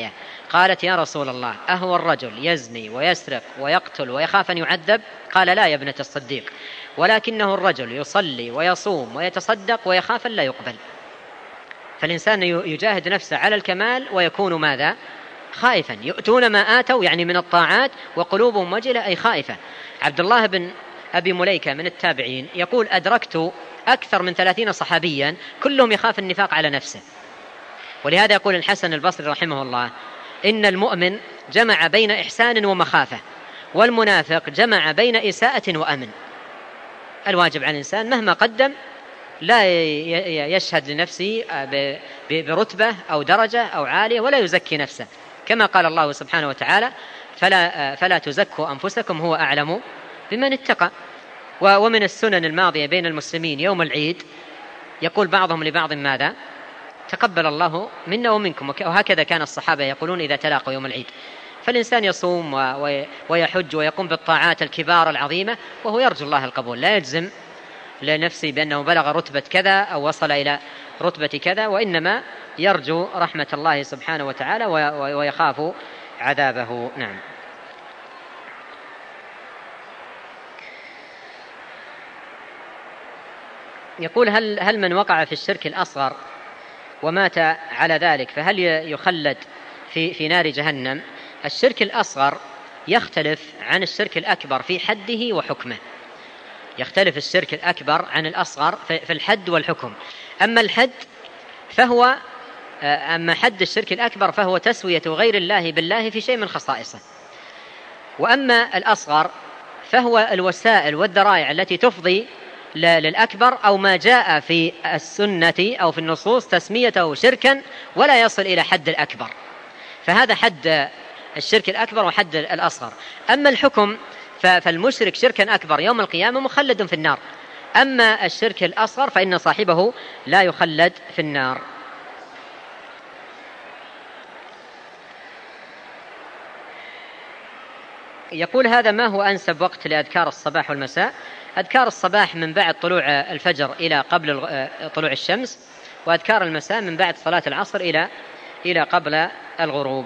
قالت: يا رسول الله، أهو الرجل يزني ويسرق ويقتل ويخاف أن يعذب؟ قال: لا يا ابنة الصديق، ولكنه الرجل يصلي ويصوم ويتصدق ويخاف أن لا يقبل. فالإنسان يجاهد نفسه على الكمال ويكون ماذا؟ خائفا. يؤتون ما آتوا يعني من الطاعات وقلوبهم وجلة أي خائفة. عبد الله بن أبي مليكة من التابعين يقول: أدركت أكثر من 30 صحابيا كلهم يخاف النفاق على نفسه. ولهذا يقول الحسن البصري رحمه الله: إن المؤمن جمع بين إحسان ومخافة، والمنافق جمع بين إساءة وأمن. الواجب على الإنسان مهما قدم لا يشهد لنفسه برتبة أو درجة أو عالية، ولا يزكي نفسه، كما قال الله سبحانه وتعالى: فلا تزكوا أنفسكم هو أعلم بمن اتقى. ومن السنن الماضية بين المسلمين يوم العيد يقول بعضهم لبعض: ماذا؟ تقبل الله منا ومنكم. وهكذا كان الصحابة يقولون إذا تلاقوا يوم العيد. فالإنسان يصوم ويحج ويقوم بالطاعات الكبار العظيمة وهو يرجو الله القبول، لا يجزم لنفسه بأنه بلغ رتبة كذا أو وصل إلى رتبة كذا، وإنما يرجو رحمة الله سبحانه وتعالى ويخاف عذابه. نعم. يقول: هل من وقع في الشرك الأصغر ومات على ذلك فهل يخلد في نار جهنم؟ الشرك الأصغر يختلف عن الشرك الأكبر في حده وحكمه. يختلف الشرك الأكبر عن الأصغر في الحد والحكم. أما حد الشرك الأكبر فهو تسوية غير الله بالله في شيء من خصائصه. وأما الأصغر فهو الوسائل والذرائع التي تفضي للأكبر، أو ما جاء في السنة أو في النصوص تسميته شركا ولا يصل إلى حد الأكبر. فهذا حد الشرك الأكبر وحد الأصغر. أما الحكم فالمشرك شركا أكبر يوم القيامة مخلد في النار. أما الشرك الأصغر فإن صاحبه لا يخلد في النار. يقول: هذا ما هو أنسب وقت لأذكار الصباح والمساء؟ أذكار الصباح من بعد طلوع الفجر إلى قبل طلوع الشمس، وأذكار المساء من بعد صلاة العصر إلى قبل الغروب.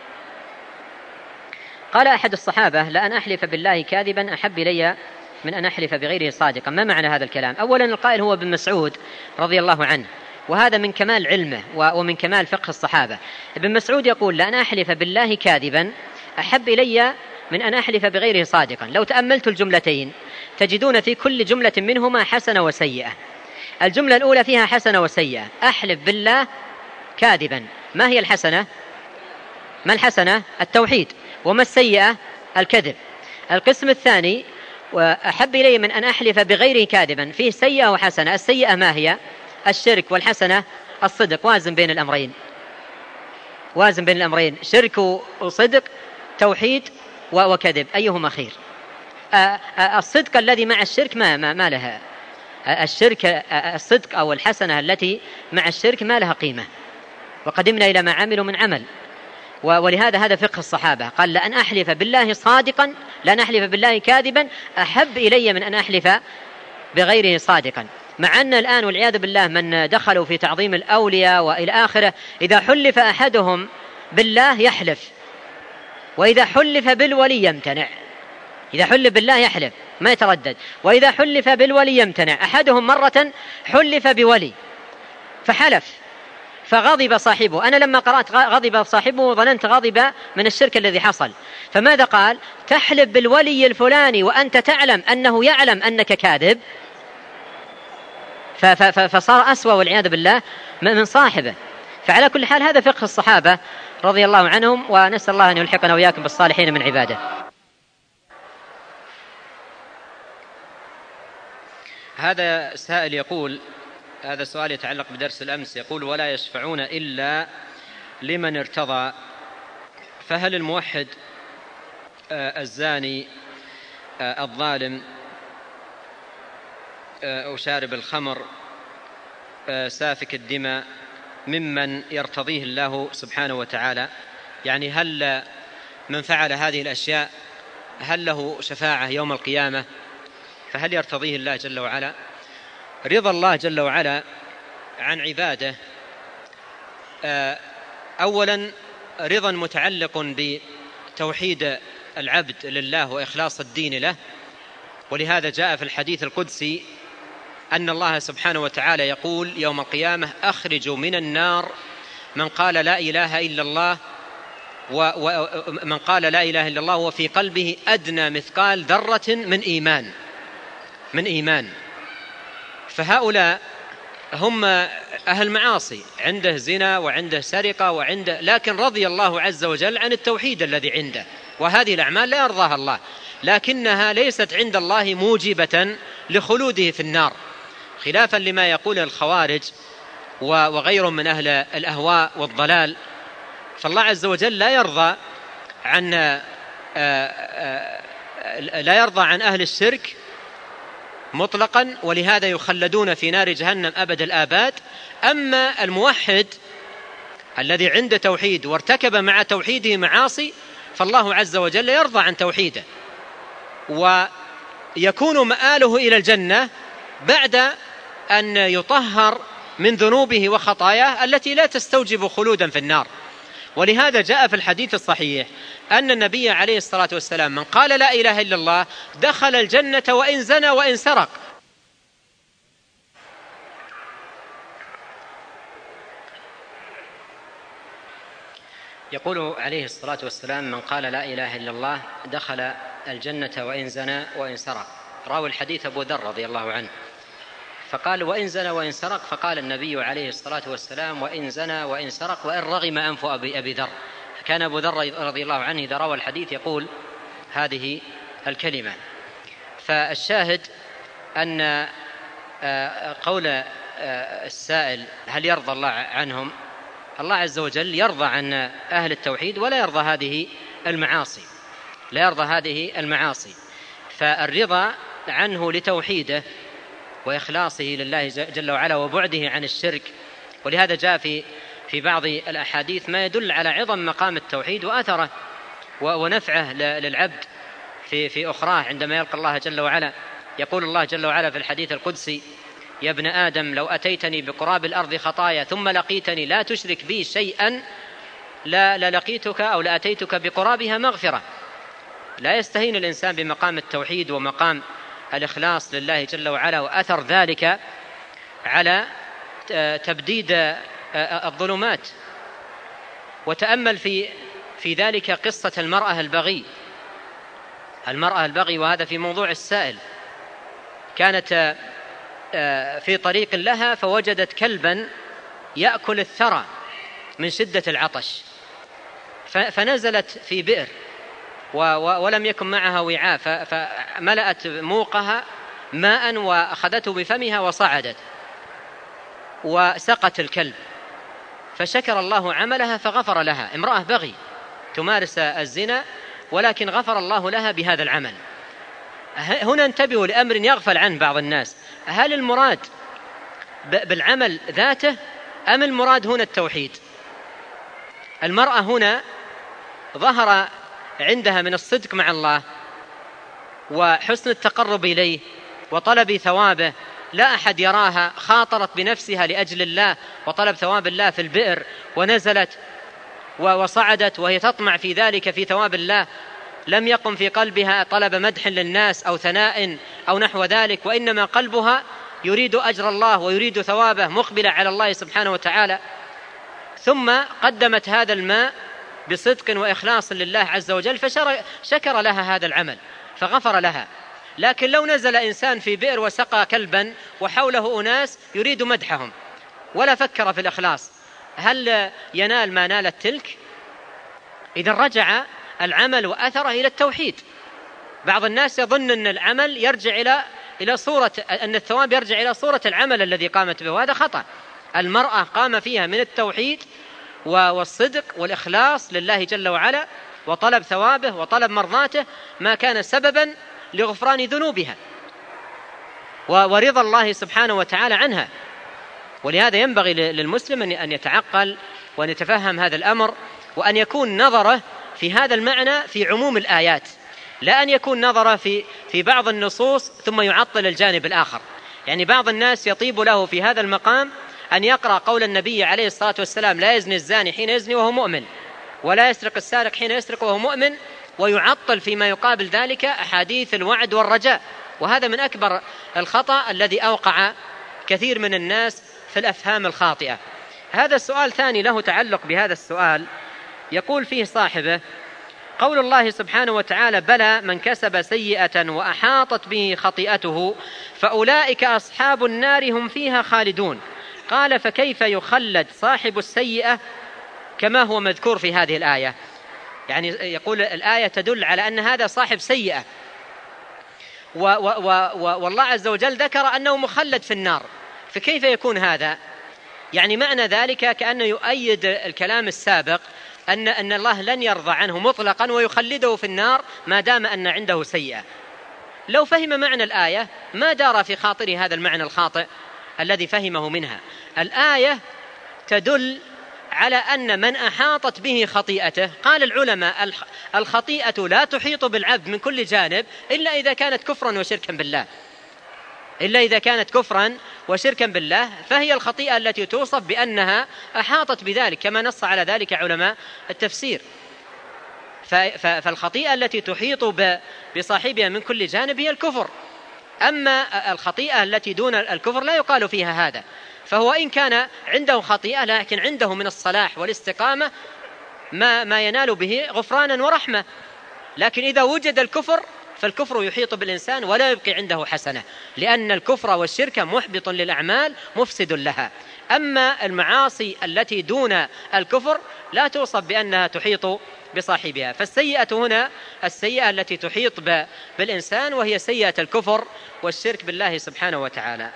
قال أحد الصحابة: لأن أحلف بالله كاذبا أحب إلي من أن أحلف بغيره صادقا. ما معنى هذا الكلام؟ أولا القائل هو ابن مسعود رضي الله عنه، وهذا من كمال علمه ومن كمال فقه الصحابة. ابن مسعود يقول: لأن أحلف بالله كاذبا أحب إلي من أن أحلف بغيره صادقا. لو تأملت الجملتين تجدون في كل جملة منهما حسنة وسيئة. الجملة الأولى فيها حسنة وسيئة: أحلف بالله كاذبا. ما هي الحسنة؟ ما الحسنة؟ التوحيد. وما السيئة؟ الكذب. القسم الثاني: وأحب إلي من أن أحلف بغيره كاذبا، فيه سيئة وحسنة. السيئة ما هي؟ الشرك، والحسنة الصدق. وازن بين الأمرين، شرك وصدق، توحيد وكذب، أيهما خير؟ الصدق الذي مع الشرك ما لها الصدق أو الحسنة التي مع الشرك ما لها قيمة، وقدمنا إلى ما عملوا من عمل. ولهذا هذا فقه الصحابة. قال: لأن أحلف بالله صادقا، لأن أحلف بالله كاذبا أحب إلي من أن أحلف بغيره صادقا. مع أن الآن والعياذ بالله من دخلوا في تعظيم الأولياء وإلى آخره، إذا حلف أحدهم بالله يحلف، وإذا حلف بالولي يمتنع. إذا حلف بالله يحلف ما يتردد، وإذا حلف بالولي يمتنع. أحدهم مرة حلف بولي فحلف فغضب صاحبه. أنا لما قرأت غضب صاحبه ظننت غضب من الشرك الذي حصل. فماذا قال؟ تحلف بالولي الفلاني وأنت تعلم أنه يعلم أنك كاذب، فصار أسوأ والعياذ بالله من صاحبه. فعلى كل حال هذا فقه الصحابة رضي الله عنهم، ونسأل الله أن يلحقنا وإياكم بالصالحين من عباده. هذا سائل يقول، هذا سؤال يتعلق بدرس الأمس، يقول: ولا يشفعون إلا لمن ارتضى، فهل الموحد الزاني الظالم وشارب الخمر سافك الدماء ممن يرتضيه الله سبحانه وتعالى؟ يعني هل من فعل هذه الأشياء هل له شفاعة يوم القيامة؟ فهل يرتضيه الله جل وعلا؟ رضا الله جل وعلا عن عباده أولا رضا متعلق بتوحيد العبد لله وإخلاص الدين له، ولهذا جاء في الحديث القدسي أن الله سبحانه وتعالى يقول يوم القيامة: أخرجوا من النار من قال لا إله إلا الله ومن قال لا إله إلا الله وفي قلبه أدنى مثقال ذرة من إيمان. فهؤلاء هم أهل معاصي، عنده زنا وعنده سرقة لكن رضي الله عز وجل عن التوحيد الذي عنده، وهذه الأعمال لا يرضاها الله، لكنها ليست عند الله موجبة لخلوده في النار، خلافا لما يقول الخوارج وغيرهم من أهل الأهواء والضلال. فالله عز وجل لا يرضى عن أهل الشرك مطلقا، ولهذا يخلدون في نار جهنم أبد الآباد. أما الموحد الذي عنده توحيد وارتكب مع توحيده معاصي فالله عز وجل يرضى عن توحيده، ويكون مآله إلى الجنة بعد أن يطهر من ذنوبه وخطاياه التي لا تستوجب خلودا في النار. ولهذا جاء في الحديث الصحيح أن النبي عليه الصلاة والسلام من قال لا إله إلا الله دخل الجنة وإن زنى وإن سرق. يقول عليه الصلاة والسلام: من قال لا إله إلا الله دخل الجنة وإن زنى وإن سرق. راوي الحديث أبو ذر رضي الله عنه، فقال: وإن زنى وإن سرق، فقال النبي عليه الصلاة والسلام: وإن زنى وإن سرق وإن رغم أنف أبي ذر. كان أبو ذر رضي الله عنه إذا روى الحديث يقول هذه الكلمة. فالشاهد أن قول السائل هل يرضى الله عنهم، الله عز وجل يرضى عن أهل التوحيد ولا يرضى هذه المعاصي، فالرضا عنه لتوحيده وإخلاصه لله جل وعلا وبعده عن الشرك. ولهذا جاء في بعض الأحاديث ما يدل على عظم مقام التوحيد وأثره ونفعه للعبد في أخراه عندما يلقى الله جل وعلا. يقول الله جل وعلا في الحديث القدسي: يا ابن آدم لو أتيتني بقراب الأرض خطايا ثم لقيتني لا تشرك بي شيئا للقيتك أو لأتيتك بقرابها مغفرة. لا يستهين الإنسان بمقام التوحيد ومقام الإخلاص لله جل وعلا وأثر ذلك على تبديد الظلمات. وتأمل في ذلك قصة المرأة البغي، وهذا في موضوع السائل. كانت في طريق لها فوجدت كلبا يأكل الثرى من شدة العطش، فنزلت في بئر ولم يكن معها وعاء، فملأت موقها ماء وأخذته بفمها وصعدت وسقت الكلب، فشكر الله عملها فغفر لها. امرأة بغي تمارس الزنا ولكن غفر الله لها بهذا العمل. هنا انتبهوا لأمر يغفل عنه بعض الناس: هل المراد بالعمل ذاته أم المراد هنا التوحيد؟ المرأة هنا ظهر عندها من الصدق مع الله وحسن التقرب إليه وطلب ثوابه، لا أحد يراها، خاطرت بنفسها لأجل الله وطلب ثواب الله في البئر ونزلت وصعدت وهي تطمع في ذلك في ثواب الله، لم يقم في قلبها طلب مدح للناس أو ثناء أو نحو ذلك، وإنما قلبها يريد أجر الله ويريد ثوابه، مقبلة على الله سبحانه وتعالى. ثم قدمت هذا الماء بصدق وإخلاص لله عز وجل فشكر لها هذا العمل فغفر لها. لكن لو نزل إنسان في بئر وسقى كلبا وحوله أناس يريد مدحهم ولا فكر في الإخلاص، هل ينال ما نالت تلك؟ إذا رجع العمل وأثره إلى التوحيد. بعض الناس يظن أن العمل يرجع إلى صورة، أن الثواب يرجع إلى صورة العمل الذي قامت به، وهذا خطأ. المرأة قام فيها من التوحيد والصدق والإخلاص لله جل وعلا وطلب ثوابه وطلب مرضاته ما كان سببا لغفران ذنوبها ورضا الله سبحانه وتعالى عنها. ولهذا ينبغي للمسلم أن يتعقل وأن يتفهم هذا الأمر، وأن يكون نظره في هذا المعنى في عموم الآيات، لا أن يكون نظره في بعض النصوص ثم يعطل الجانب الآخر. يعني بعض الناس يطيب له في هذا المقام أن يقرأ قول النبي عليه الصلاة والسلام: لا يزني الزاني حين يزني وهو مؤمن، ولا يسرق السارق حين يسرق وهو مؤمن، ويعطل فيما يقابل ذلك أحاديث الوعد والرجاء. وهذا من أكبر الخطأ الذي أوقع كثير من الناس في الأفهام الخاطئة. هذا السؤال ثاني له تعلق بهذا السؤال، يقول فيه صاحبه: قول الله سبحانه وتعالى: بلى من كسب سيئة وأحاطت به خطيئته فأولئك أصحاب النار هم فيها خالدون. قال: فكيف يخلد صاحب السيئة كما هو مذكور في هذه الآية؟ يعني يقول الآية تدل على أن هذا صاحب سيئة، والله عز وجل ذكر أنه مخلد في النار، فكيف يكون هذا؟ يعني معنى ذلك كأنه يؤيد الكلام السابق أن الله لن يرضى عنه مطلقا ويخلده في النار ما دام أن عنده سيئة. لو فهم معنى الآية ما دار في خاطره هذا المعنى الخاطئ الذي فهمه منها. الآية تدل على أن من أحاطت به خطيئته، قال العلماء: الخطيئة لا تحيط بالعبد من كل جانب إلا إذا كانت كفرا وشركا بالله، إلا إذا كانت كفرا وشركا بالله، فهي الخطيئة التي توصف بأنها أحاطت بذلك، كما نص على ذلك علماء التفسير. فالخطيئة التي تحيط بصاحبها من كل جانب هي الكفر. أما الخطيئة التي دون الكفر لا يقال فيها هذا، فهو إن كان عنده خطيئة لكن عنده من الصلاح والاستقامة ما ينال به غفرانا ورحمة. لكن إذا وجد الكفر فالكفر يحيط بالإنسان ولا يبقي عنده حسنة، لأن الكفر والشرك محبط للأعمال مفسد لها. أما المعاصي التي دون الكفر لا توصف بأنها تحيط بصاحبها. فالسيئة هنا السيئة التي تحيط بالإنسان وهي سيئة الكفر والشرك بالله سبحانه وتعالى.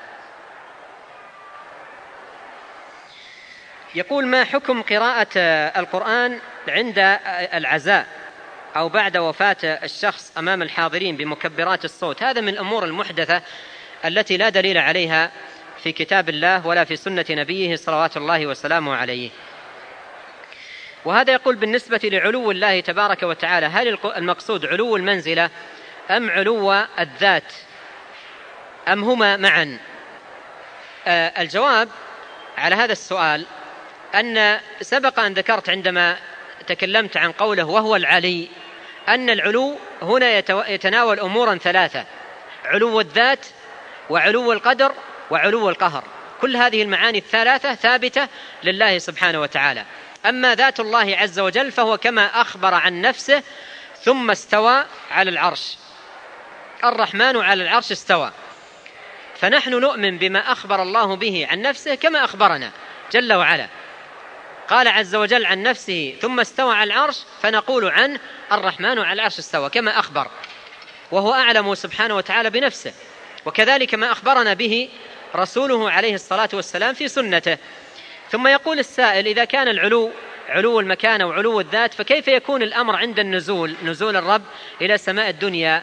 يقول: ما حكم قراءة القرآن عند العزاء أو بعد وفاة الشخص أمام الحاضرين بمكبرات الصوت؟ هذا من الأمور المحدثة التي لا دليل عليها في كتاب الله ولا في سنة نبيه صلوات الله وسلامه عليه. وهذا يقول بالنسبة لعلو الله تبارك وتعالى: هل المقصود علو المنزلة أم علو الذات أم هما معا؟ الجواب على هذا السؤال أن سبق أن ذكرت عندما تكلمت عن قوله وهو العلي أن العلو هنا يتناول أمورا ثلاثة: علو الذات وعلو القدر وعلو القهر. كل هذه المعاني الثلاثة ثابتة لله سبحانه وتعالى. أما ذات الله عز وجل فهو كما أخبر عن نفسه: ثم استوى على العرش، الرحمن على العرش استوى. فنحن نؤمن بما أخبر الله به عن نفسه كما أخبرنا جل وعلا. قال عز وجل عن نفسه ثم استوى على العرش، فنقول عنه الرحمن على العرش استوى كما أخبر، وهو أعلم سبحانه وتعالى بنفسه. وكذلك ما أخبرنا به رسوله عليه الصلاة والسلام في سنته. ثم يقول السائل: إذا كان العلو علو المكان وعلو الذات، فكيف يكون الأمر عند النزول، نزول الرب إلى سماء الدنيا؟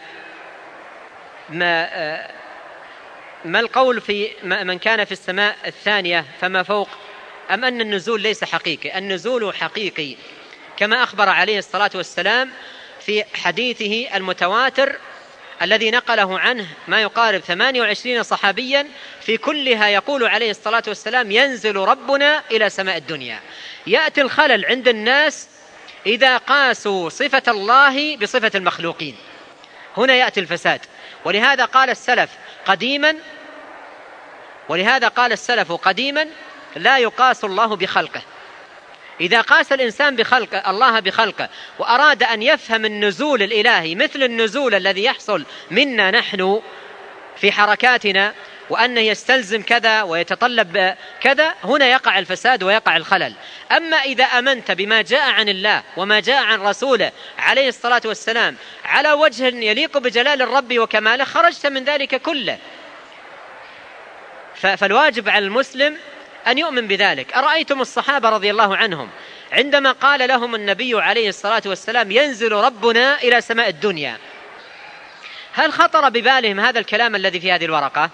ما القول في من كان في السماء الثانية فما فوق، أم أن النزول ليس حقيقي؟ النزول حقيقي كما أخبر عليه الصلاة والسلام في حديثه المتواتر الذي نقله عنه ما يقارب 28 صحابيا، في كلها يقول عليه الصلاة والسلام: ينزل ربنا إلى سماء الدنيا. يأتي الخلل عند الناس إذا قاسوا صفة الله بصفة المخلوقين، هنا يأتي الفساد. ولهذا قال السلف قديما لا يقاس الله بخلقه. إذا قاس الإنسان بخلقه الله بخلقه وأراد أن يفهم النزول الإلهي مثل النزول الذي يحصل منا نحن في حركاتنا، وأنه يستلزم كذا ويتطلب كذا، هنا يقع الفساد ويقع الخلل. أما إذا أمنت بما جاء عن الله وما جاء عن رسوله عليه الصلاة والسلام على وجه يليق بجلال الرب وكماله، خرجت من ذلك كله. فالواجب على المسلم أن يؤمن بذلك. أرأيتم الصحابة رضي الله عنهم عندما قال لهم النبي عليه الصلاة والسلام: ينزل ربنا إلى سماء الدنيا، هل خطر ببالهم هذا الكلام الذي في هذه الورقة؟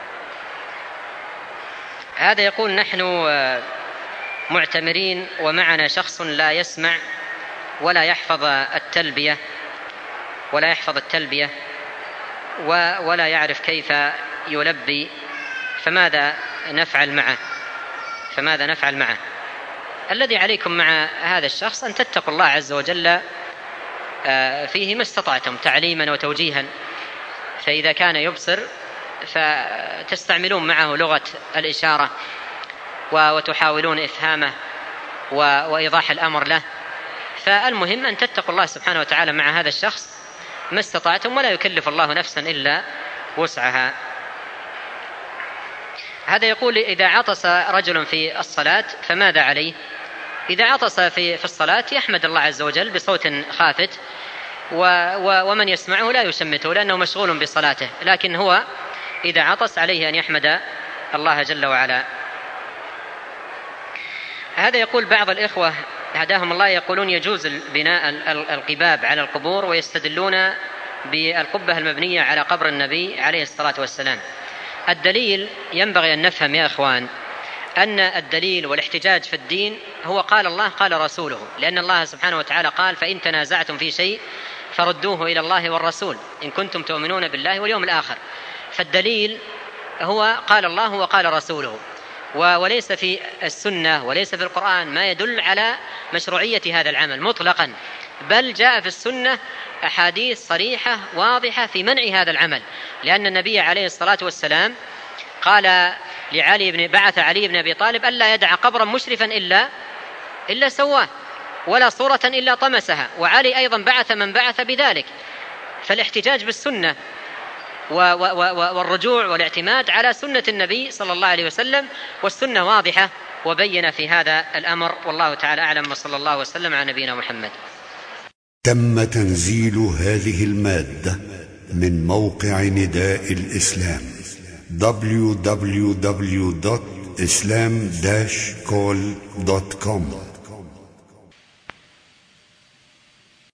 هذا يقول: نحن معتمرين ومعنا شخص لا يسمع ولا يحفظ التلبية ولا يعرف كيف يلبي، فماذا نفعل معه؟ الذي عليكم مع هذا الشخص أن تتقوا الله عز وجل فيه ما استطعتم تعليما وتوجيها. فإذا كان يبصر فتستعملون معه لغة الإشارة وتحاولون إفهامه وإيضاح الأمر له. فالمهم أن تتقوا الله سبحانه وتعالى مع هذا الشخص ما استطعتم، ولا يكلف الله نفسا إلا وسعها. هذا يقول: إذا عطس رجل في الصلاة فماذا عليه؟ إذا عطس في الصلاة يحمد الله عز وجل بصوت خافت، ومن يسمعه لا يشمته لأنه مشغول بصلاته، لكن هو إذا عطس عليه أن يحمد الله جل وعلا. هذا يقول بعض الإخوة هداهم الله يقولون يجوز بناء القباب على القبور، ويستدلون بالقبة المبنية على قبر النبي عليه الصلاة والسلام. الدليل ينبغي أن نفهم يا إخوان أن الدليل والاحتجاج في الدين هو قال الله قال رسوله، لأن الله سبحانه وتعالى قال: فإن تنازعتم في شيء فردوه إلى الله والرسول إن كنتم تؤمنون بالله واليوم الآخر. فالدليل هو قال الله وقال رسوله، وليس في السنة وليس في القرآن ما يدل على مشروعية هذا العمل مطلقا، بل جاء في السنة أحاديث صريحة واضحة في منع هذا العمل، لأن النبي عليه الصلاة والسلام قال بعث علي بن أبي طالب ألا يدع قبرا مشرفا إلا سواه، ولا صورة إلا طمسها، وعلي أيضا بعث من بعث بذلك. فالاحتجاج بالسنة والرجوع والاعتماد على سنة النبي صلى الله عليه وسلم، والسنة واضحة وبين في هذا الأمر، والله تعالى أعلم، وصلى الله وسلم على نبينا محمد. تم تنزيل هذه المادة من موقع نداء الإسلام www.islam-call.com